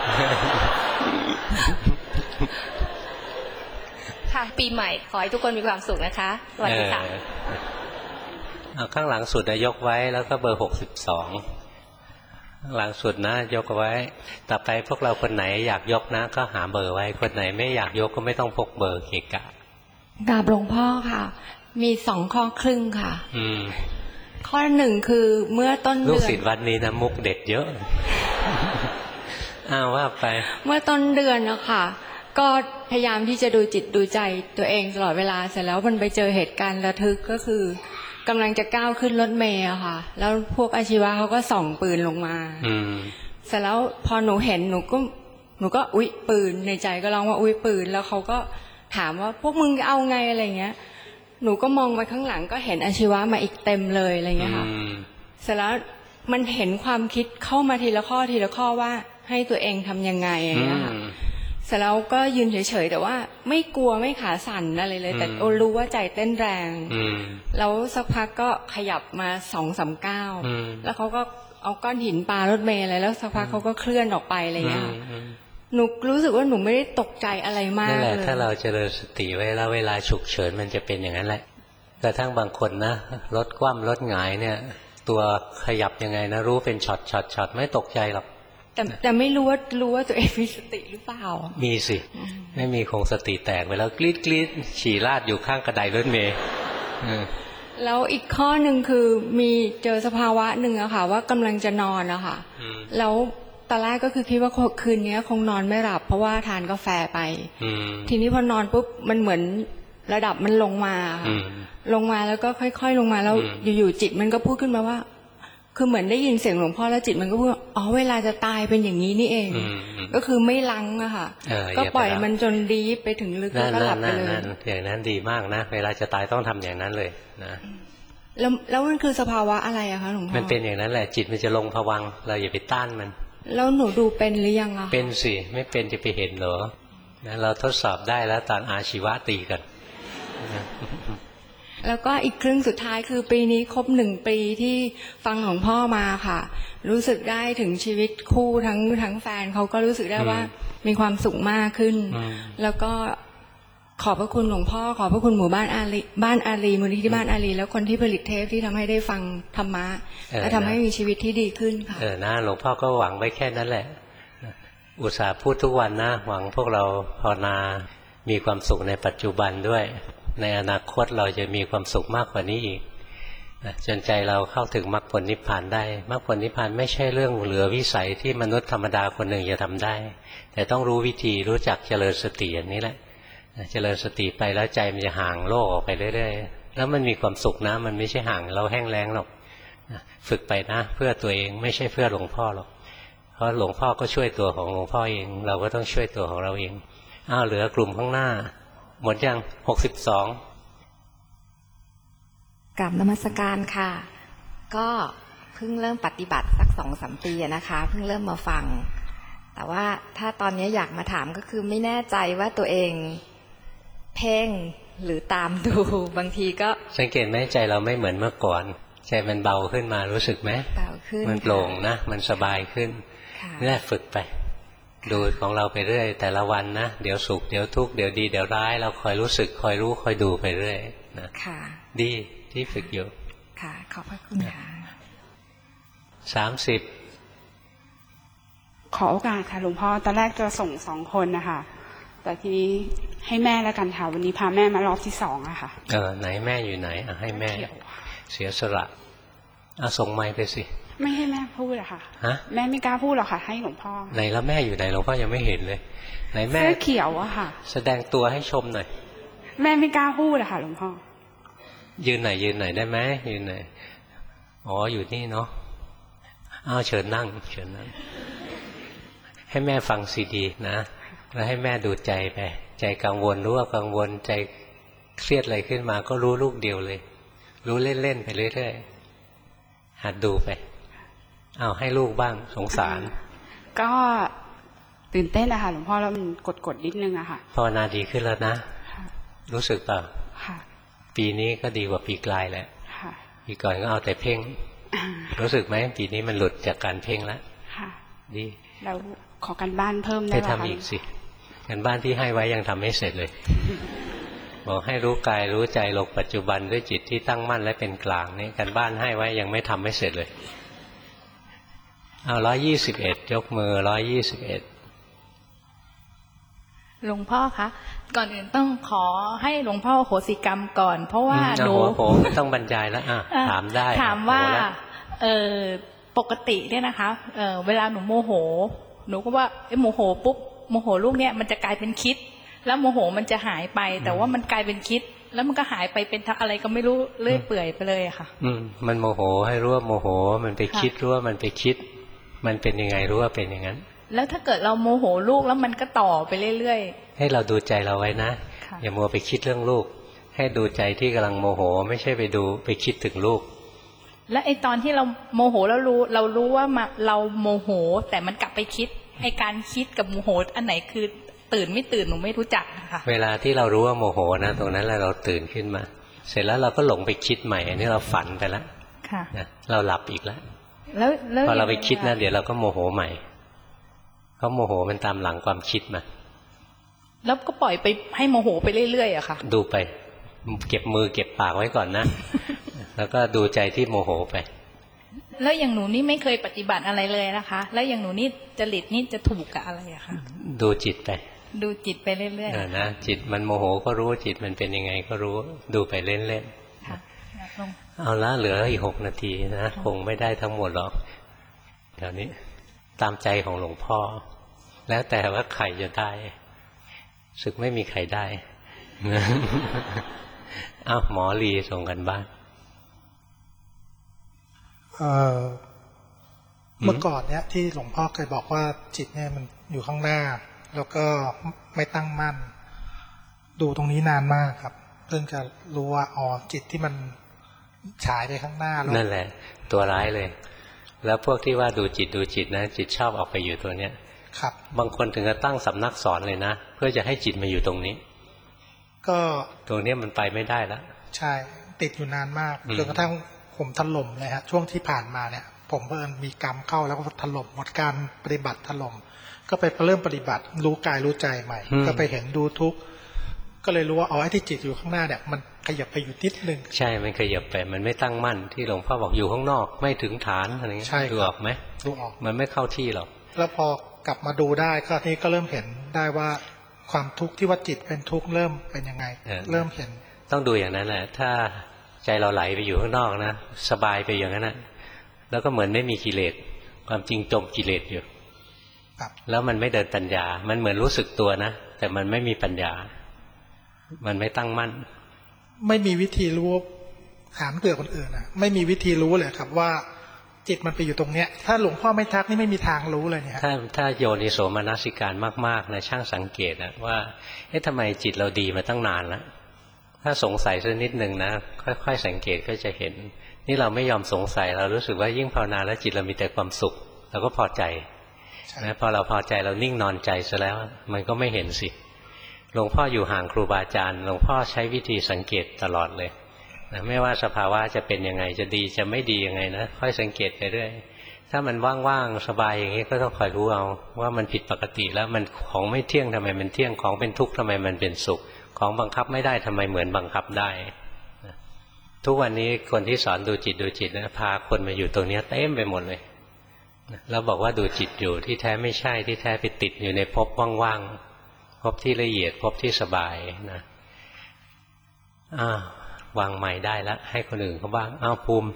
ค่ะปีใหม่ขอให้ทุกคนมีความสุขนะคะสวัสดีค่ะเอาข้างหลังสุดยกไว้แล้วก็เบอร์หกสิบสองข้างหลังสุดนะยกไว้ต่อไปพวกเราคนไหนอยากยกนะก็หาเบอร์ไว้คนไหนไม่อยากยกก็ไม่ต้องพกเบอร์เกะกะกราบหลวงพ่อค่ะมีสองข้อครึ่งค่ะอืมข้อหนึ่งคือเมื่อต้นเดือนลูกศิษย์วัดนี้นะมุกเด็ดเยอะอ้าวว่าไปเมื่อต้นเดือนนะคะก็พยายามที่จะดูจิตดูใจตัวเองตลอดเวลาเสร็จแล้วมันไปเจอเหตุการณ์ระทึกก็คือกำลังจะก้าวขึ้นรถเมล์อะค่ะแล้วพวกอาชีวะเขาก็ส่องปืนลงมาเสร็จแล้วพอหนูเห็นหนูก็หนูก็อุ๊ยปืนในใจก็ร้องว่าอุ๊ยปืนแล้วเขาก็ถามว่าพวกมึงเอาไงอะไรเงี้ยหนูก็มองไปข้างหลังก็เห็นอาชีวะมาอีกเต็มเลยอะไรเงี้ยค่ะเสร็จแล้วมันเห็นความคิดเข้ามาทีละข้อทีละข้อว่าให้ตัวเองทำยังไงอย่างเงี้ยค่ะเสร็จแล้วก็ยืนเฉยๆแต่ว่าไม่กลัวไม่ขาสั่นอะไรเลยแต่โอรู้ว่าใจเต้นแรงแล้วสักพักก็ขยับมาสองสามก้าวแล้วเขาก็เอาก้อนหินปารถเมล์อะไรแล้วสักพักเขาก็เคลื่อนออกไปอะไรเงี้ยหนูรู้สึกว่าหนูไม่ได้ตกใจอะไรมากเลยนั่นแหละถ้าเราเจริญสติไว้แล้วเวลาฉุกเฉินมันจะเป็นอย่างนั้นแหละกระทั่งบางคนนะรถคว่ำรถหงายเนี่ยตัวขยับยังไงนะรู้เป็นช็อตช็อตช็อตไม่ตกใจหรอกแต่แต่ไม่รู้ว่ารู้ว่าตัวเองมีสติหรือเปล่ามีสิไม่มีคงสติแตกไปแล้วกรีดกรีดฉี่ราดอยู่ข้างกระไดรถเมล์แล้วอีกข้อหนึ่งคือมีเจอสภาวะหนึ่งอะค่ะว่ากำลังจะนอนอะค่ะแล้วตอนแรกก็คือคิดว่าคืนนี้คงนอนไม่หลับเพราะว่าทานกาแฟไปทีนี้พอนอนปุ๊บมันเหมือนระดับมันลงมาค่ะลงมาแล้วก็ค่อยๆลงมาแล้วอยู่ๆจิตมันก็พูดขึ้นมาว่าคือเหมือนได้ยินเสียงหลวงพ่อแล้วจิตมันก็พูดอ๋อเวลาจะตายเป็นอย่างนี้นี่เองก็คือไม่ลังอะค่ะก็ปล่อยมันจนดีไปถึงลึกแล้วก็หลับไปเลยอย่างนั้นดีมากนะเวลาจะตายต้องทำอย่างนั้นเลยนะแล้วแล้วมันคือสภาวะอะไรอะคะหลวงพ่อมันเป็นอย่างนั้นแหละจิตมันจะลงภวังค์เราอย่าไปต้านมันแล้วหนูดูเป็นหรือยังอะเป็นสิไม่เป็นจะไปเห็นเหรอนะเราทดสอบได้แล้วตอนอาชีวะตีกันแล้วก็อีกครึ่งสุดท้ายคือปีนี้ครบหนึ่งปีที่ฟังหลวงพ่อมาค่ะรู้สึกได้ถึงชีวิตคู่ทั้งทั้งแฟนเขาก็รู้สึกได้ว่ามีความสุขมากขึ้นแล้วก็ขอบพระคุณหลวงพ่อขอบพระคุณหมู่บ้านอารีบ้านอารีมูลนิธิบ้านอารีแล้วคนที่ผลิตเทปที่ทำให้ได้ฟังธรรมะและทำให้มีชีวิตที่ดีขึ้นค่ะเออนะหลวงพ่อก็หวังไว้แค่นั้นแหละอุตส่าห์พูดทุกวันนะหวังพวกเราภาวนามีความสุขในปัจจุบันด้วยในอนาคตเราจะมีความสุขมากกว่านี้อีกจนใจเราเข้าถึงมรรคผลนิพพานได้มรรคผลนิพพานไม่ใช่เรื่องเหลือวิสัยที่มนุษย์ธรรมดาคนหนึ่งจะทำได้แต่ต้องรู้วิธีรู้จักเจริญสติอย่างนี้แหละเจริญสติไปแล้วใจมันจะห่างโลกออกไปเรื่อยๆแล้วมันมีความสุขนะมันไม่ใช่ห่างเราแห้งแล้งหรอกฝึกไปนะเพื่อตัวเองไม่ใช่เพื่อหลวงพ่อหรอกเพราะหลวงพ่อก็ช่วยตัวของหลวงพ่อเองเราก็ต้องช่วยตัวของเราเองอ้าวเหลือกลุ่มข้างหน้าหมดยังหกสิบสองกราบนมัสการค่ะก็เพิ่งเริ่มปฏิบัติสักสองสามปีนะคะเพิ่งเริ่มมาฟังแต่ว่าถ้าตอนนี้อยากมาถามก็คือไม่แน่ใจว่าตัวเองเพ่งหรือตามดูบางทีก็สังเกตไหมใจเราไม่เหมือนเมื่อก่อนใจมันเบาขึ้นมารู้สึกไหมเบาขึ้นมันโปร่งนะมันสบายขึ้นนี่แหละฝึกไปดูของเราไปเรื่อยแต่ละวันนะเดี๋ยวสุขเดี๋ยวทุกข์เดี๋ยวดีเดี๋ยวร้ายเราคอยรู้สึกคอยรู้คอยดูไปเรื่อยนะค่ะดีที่ฝึกอยู่ค่ะขอบพระคุณค่ะสามสิบขอโอกาสค่ะหลวงพ่อตอนแรกจะส่งสองคนนะคะแต่ทีนี้ให้แม่แล้วกันค่ะวันนี้พาแม่มารอบที่สองอะค่ะเออไหนแม่อยู่ไหนอ่ะให้แม่เสียสละเอาส่งไมค์ไปสิไม่ให้แม่พูดอะค่ะฮะแม่ไม่กล้าพูดหรอกค่ะให้หลวงพ่อไหนแล้วแม่อยู่ไหนหลวงพ่อยังไม่เห็นเลยไหนแม่เสื้อเขียวอะค่ะแสดงตัวให้ชมหน่อยแม่ไม่กล้าพูดอะค่ะหลวงพ่อยืนไหนยืนไหนได้ไหมยืนไหนอ๋ออยู่นี่เนาะอ้าวเชิญนั่งเชิญนั่งให้แม่ฟังซีดีนะแล้วให้แม่ดูใจไปใจกังวลรู้ว่ากังวลใจเครียดอะไรขึ้นมาก็รู้ลูกเดียวเลยรู้เล่นๆไปเรื่อยๆหัดดูไปเอาให้ลูกบ้างสงสารก็ตื่นเต้นนะคะหลวงพ่อแล้วมันกดๆนิดนึงอะค่ะภาวนาดีขึ้นแล้วนะรู้สึกเปล่าปีนี้ก็ดีกว่าปีกลายแหละปีก่อนก็เอาแต่เพ่งรู้สึกไหมปีนี้มันหลุดจากการเพ่งแล้วดีแล้วขอการบ้านเพิ่มได้ไหมคะให้ทำอีกสิการบ้านที่ให้ไว้ยังทำไม่เสร็จเลยบอกให้รู้กายรู้ใจลงปัจจุบันด้วยจิตที่ตั้งมั่นและเป็นกลางนี่การบ้านให้ไว้ยังไม่ทำไม่เสร็จเลยเอาร้อยยี่สิบเอ็ดยกมือร้อยยี่สิบเอ็ดหลวงพ่อคะก่อนอื่นต้องขอให้หลวงพ่อโหสิกรรมก่อนเพราะว่าหนูโหไม่ต้องบรรยายแล้วอ่ะถามได้ถามว่าเออปกติเนี่ยนะคะเออเวลาหนูโมโหหนูก็ว่าไอ้โมโหปุ๊บโมโหลูกเนี่ยมันจะกลายเป็นคิดแล้วโมโหมันจะหายไปแต่ว่ามันกลายเป็นคิดแล้วมันก็หายไปเป็นอะไรก็ไม่รู้เลื่อยเปื่อยไปเลยค่ะอืมมันโมโหให้รู้ว่าโมโหมันไปคิดรู้ว่ามันไปคิดมันเป็นยังไงรู้ว่าเป็นอย่างนั้นแล้วถ้าเกิดเราโมโหลูกแล้วมันก็ต่อไปเรื่อยๆให้เราดูใจเราไว้นะอย่ามัวไปคิดเรื่องลูกให้ดูใจที่กำลังโมโหไม่ใช่ไปดูไปคิดถึงลูกและไอตอนที่เราโมโหแล้วรู้เรารู้ว่าเราโมโหแต่มันกลับไปคิดไอการคิดกับโมโหอันไหนคือตื่นไม่ตื่นหนูไม่รู้จักค่ะเวลาที่เรารู้ว่าโมโหนะตรงนั้นแหละเราตื่นขึ้นมาเสร็จแล้วเราก็หลงไปคิดใหม่อันนี้เราฝันไปแล้วนะเราหลับอีกแล้วแล้วพอเราไปคิดนะเดี๋ยวเราก็โมโหใหม่เพราะโมโหมันตามหลังความคิดมาแล้วก็ปล่อยไปให้โมโหไปเรื่อยๆอะค่ะดูไปเก็บมือเก็บปากไว้ก่อนนะ แล้วก็ดูใจที่โมโหไปแล้วอย่างหนูนี่ไม่เคยปฏิบัติอะไรเลยนะคะแล้วอย่างหนูนี่จริตนี่จะถูกกับอะไรอะคะดูจิตไปดูจิตไปเรื่อยๆเออนะจิตมันโมโหก็รู้จิตมันเป็นยังไงก็รู้ดูไปเล่นๆค่ะเอาละเหลืออีกหกนาทีนะคงไม่ได้ทั้งหมดหรอกแถวนี้ตามใจของหลวงพ่อแล้วแต่ว่าใครจะได้สึกไม่มีใครได้อ้าวหมอลีส่งกันบ้านเอ่อเมื่อก่อนเนี้ยที่หลวงพ่อเคยบอกว่าจิตเนี่ยมันอยู่ข้างหน้าแล้วก็ไม่ตั้งมั่นดูตรงนี้นานมากครับเพิ่งจะรู้ว่าอ๋อจิตที่มันฉายไปข้างหน้านั่นแหละตัวร้ายเลยแล้วพวกที่ว่าดูจิตดูจิตนะจิตชอบออกไปอยู่ตัวเนี้ยครับบางคนถึงจะตั้งสำนักสอนเลยนะเพื่อจะให้จิตมาอยู่ตรงนี้ก็ตรงนี้มันไปไม่ได้แล้วใช่ติดอยู่นานมากจนกระทั่งผมถล่มเลยฮะช่วงที่ผ่านมาเนี่ยผมเพิ่งมีกรรมเข้าแล้วก็ถล่มหมดการปฏิบัติถล่มก็ไปเริ่มปฏิบัติรู้กายรู้ใจใหม่ก็ไปเห็นดูทุกข์ก็เลยรู้ว่าเอาไอ้ที่จิตอยู่ข้างหน้าเนี่ยมันขยับไปอยู่นิดนึงใช่มันขยับไปมันไม่ตั้งมั่นที่หลวงพ่อบอกอยู่ข้างนอกไม่ถึงฐานอะไรเงี้ยดูออกไหมดูออกมันไม่เข้าที่หรอกแล้วพอกลับมาดูได้ก็นี่ก็เริ่มเห็นได้ว่าความทุกข์ที่ว่าจิตเป็นทุกข์เริ่มเป็นยังไงเริ่มเห็นต้องดูอย่างนั้นแหละถ้าใจเราไหลไปอยู่ข้างนอกนะสบายไปอย่างนั้นนะแล้วก็เหมือนไม่มีกิเลสความจริงจมกิเลสอยู่แล้วมันไม่เดินปัญญามันเหมือนรู้สึกตัวนะแต่มันไม่มีปัญญามันไม่ตั้งมั่นไม่มีวิธีรู้ถามเผื่อคนอื่นนะไม่มีวิธีรู้เลยครับว่าจิตมันไปอยู่ตรงเนี้ยถ้าหลวงพ่อไม่ทักนี่ไม่มีทางรู้เลยเนี่ยถ้าถ้าโยนิโสมนสิการมากๆนะช่างสังเกตนะว่าเอ๊ะทำไมจิตเราดีมาตั้งนานแล้วถ้าสงสัยสักนิดหนึ่งนะค่อยๆสังเกตก็จะเห็นนี่เราไม่ยอมสงสัยเรารู้สึกว่ายิ่งภาวนาแล้วจิตเรามีแต่ความสุขเราก็พอใจนะพอเราพอใจเรานิ่งนอนใจซะแล้วมันก็ไม่เห็นสิหลวงพ่ออยู่ห่างครูบาอาจารย์หลวงพ่อใช้วิธีสังเกตตลอดเลยนะไม่ว่าสภาวะจะเป็นยังไงจะดีจะไม่ดียังไงนะค่อยสังเกตไปเรื่อยถ้ามันว่างๆสบายอย่างนี้ก็ต้องคอยรู้เอาว่ามันผิดปกติแล้วมันของไม่เที่ยงทำไมมันเที่ยงของเป็นทุกข์ทำไมมันเป็นสุขของบังคับไม่ได้ทำไมเหมือนบังคับได้ทุกวันนี้คนที่สอนดูจิตดูจิตนะพาคนมาอยู่ตรงนี้เต็มไปหมดเลยแล้วบอกว่าดูจิตอยู่ที่แท้ไม่ใช่ที่แท้ไปติดอยู่ในภพว่างๆภพที่ละเอียดภพที่สบายนะอ้าววางใหม่ได้แล้วให้คนอื่นเขาบ้างอ้าวภูมิ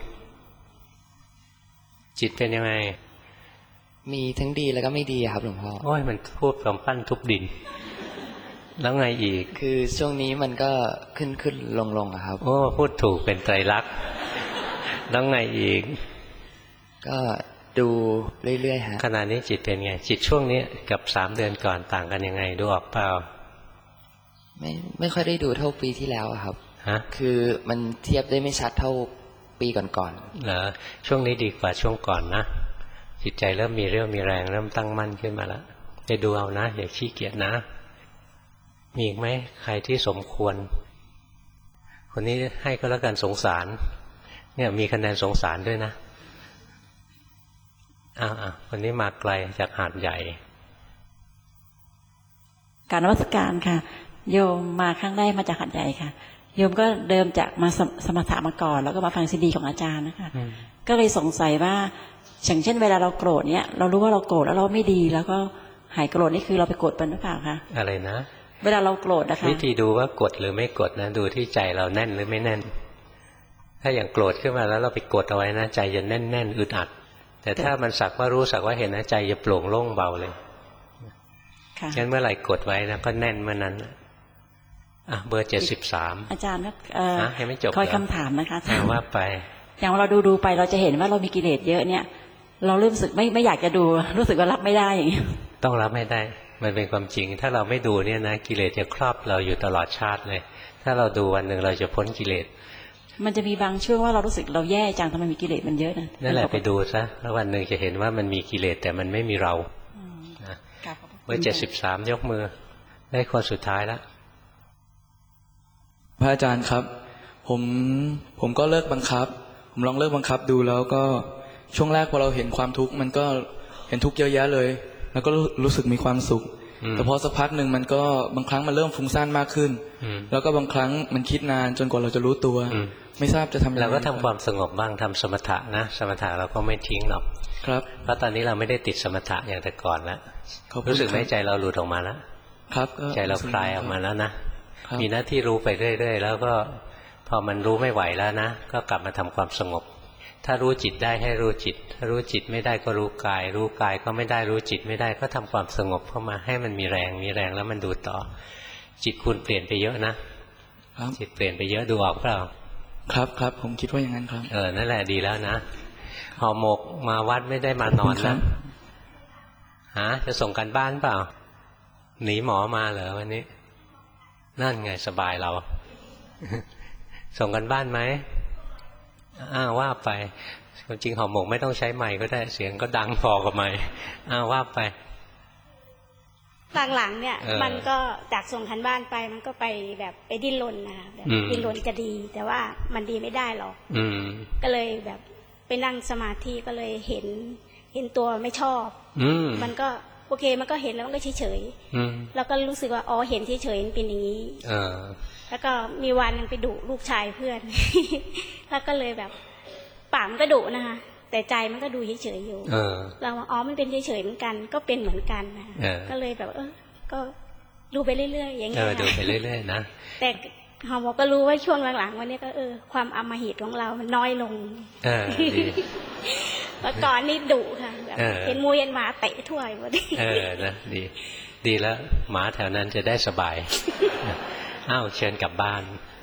จิตเป็นยังไงมีทั้งดีแล้วก็ไม่ดีครับหลวงพ่อโอ้ยมันพูดกำปั้นทุบดินแล้วไงอีกคือช่วงนี้มันก็ขึ้นขึ้นลงลงครับโอ้พูดถูกเป็นไตรลักษณ์แล้วไงอีกก็ดูเรื่อยๆฮะขณะนี้จิตเป็นไงจิตช่วงนี้กับสามเดือนก่อนต่างกันยังไงดูออกเปล่าไม่ไม่ค่อยได้ดูเท่าปีที่แล้วครับฮะคือมันเทียบได้ไม่ชัดเท่าปีก่อนๆเหรอช่วงนี้ดีกว่าช่วงก่อนนะจิตใจเริ่มมีเรี่ยวมีแรงเริ่มตั้งมั่นขึ้นมาแล้วไปดูเอานะอย่าขี้เกียจนะมีอีกไหมใครที่สมควรคนนี้ให้ก็แล้วกันสงสารเนี่ยมีคะแนนสงสารด้วยนะอ้าวคนนี้มาไกลจากหาดใหญ่การนมัสการค่ะโยมมาครั้งแรกมาจากหาดใหญ่ค่ะโยมก็เดิมจากมาสมถะมาก่อนแล้วก็มาฟังซีดีของอาจารย์นะคะก็เลยสงสัยว่าอย่างเช่นเวลาเราโกรธเนี่ยเรารู้ว่าเราโกรธแล้วเราไม่ดีแล้วก็หายโกรธนี่คือเราไปโกรธเป็นหรือเปล่าคะอะไรนะเวลาเราโกรธนะคะวิธีดูว่ากดหรือไม่กดนะดูที่ใจเราแน่นหรือไม่แน่นถ้าอย่างโกรธขึ้นมาแล้วเราไปกดเอาไว้นะใจจะแน่นแน่นอึดอัดแต่ถ้ามันสักว่ารู้สักว่าเห็นนะใจจะโปร่งโล่งเบาเลยงั้นเมื่อไหร่กดไว้นะก็แน่นเมื่อนั้นอ่ะเบอร์เจ็ดสิบสามอาจารย์ครับเอ่อยังไม่จบคอยคำถามนะคะถามว่าไปอย่างเราดูดูไปเราจะเห็นว่าเรามีกิเลสเยอะเนี่ยเราเริ่มรู้สึกไม่ไม่อยากจะดูรู้สึกว่ารับไม่ได้อย่างนี้ต้องรับไม่ได้มันเป็นความจริงถ้าเราไม่ดูเนี่ยนะกิเลสจะครอบเราอยู่ตลอดชาติเลยถ้าเราดูวันหนึ่งเราจะพ้นกิเลสมันจะมีบางช่วงว่าเรารู้สึกเราแย่จังทำไมมีกิเลสมันเยอะนะนั่นแหละไปดูซะแล้ววันหนึ่งจะเห็นว่ามันมีกิเลสแต่มันไม่มีเรานะเบอร์เจ็ดสิบสามยกมือได้คนสุดท้ายแล้วพระอาจารย์ครับผมผมก็เลิกบังคับผมลองเลิกบังคับดูแล้วก็ช่วงแรกพอเราเห็นความทุกข์มันก็เห็นทุกข์เยอะแยะเลยแล้วก็รู้สึกมีความสุขแต่พอสักพักหนึ่งมันก็บางครั้งมันเริ่มฟุ้งซ่านมากขึ้นแล้วก็บางครั้งมันคิดนานจนกว่าเราจะรู้ตัวไม่ทราบจะทำยังไงเราก็ทำความสงบบ้างทำสมถะนะสมถะเราก็ไม่ทิ้งหรอกครับเพราะตอนนี้เราไม่ได้ติดสมถะอย่างแต่ก่อนแล้วรู้สึกไหมใจเราหลุดออกมาแล้วครับใจเราคลายออกมาแล้วนะมีหน้าที่รู้ไปเรื่อยๆแล้วก็พอมันรู้ไม่ไหวแล้วนะก็กลับมาทำความสงบถ้ารู้จิตได้ให้รู้จิตถ้ารู้จิตไม่ได้ก็รู้กายรู้กายก็ไม่ได้รู้จิตไม่ได้ก็ทำความสงบเข้ามาให้มันมีแรงมีแรงแล้วมันดูต่อจิตคุณเปลี่ยนไปเยอะนะจิตเปลี่ยนไปเยอะดูออกเปล่าครับครับผมคิดว่าอย่างนั้นครับเออนั่นแหละดีแล้วนะห่อหมกมาวัดไม่ได้มานอนนะฮะจะส่งกันบ้านเปล่าหนีหมอมาเหรอวันนี้นั่นไงสบายเรา ส่งกันบ้านไหมอ้าวว่าไปจริงห่อหมกไม่ต้องใช้ไมค์ก็ได้เสียงก็ดังพอกับไมค์อ้าวว่าไปหลังๆเนี่ยมันก็จากส่งกันบ้านไปมันก็ไปแบบไปดิ้นรนนะคะแบบดิ้นรนจะดี แต่ว่ามันดีไม่ได้หรอกก็เลยแบบไปนั่งสมาธิก็เลยเห็นเห็นตัวไม่ชอบมันก็โอเคมันก็เห็นแล้วมันก็เฉยๆแล้วก็รู้สึกว่าอ๋อเห็นเฉยๆมันเป็นอย่างนี้แล้วก็มีวันนึงไปดุลูกชายเพื่อนแล้วก็เลยแบบปากมันก็ดุนะคะแต่ใจมันก็ดูเฉยๆอยู่เราว่าอ๋อมันเป็นเฉยๆเหมือนกันก็เป็นเหมือนกันนะก็เลยแบบเออก็ดูไปเรื่อยๆอย่างเงี้ยดูไปเรื่อยๆนะแต่หอมก็รู้ว่าช่วงหลังๆวันนี้ก็เออความอำมหิตของเรามันน้อยลงเมื่อก่อนนี่ดุค่ะแบบเห็นมูเห็นหมาเตะทั่วหมดเออนะดีดีแล้วหมาแถวนั้นจะได้สบายอ้าวเชิญกลับบ้าน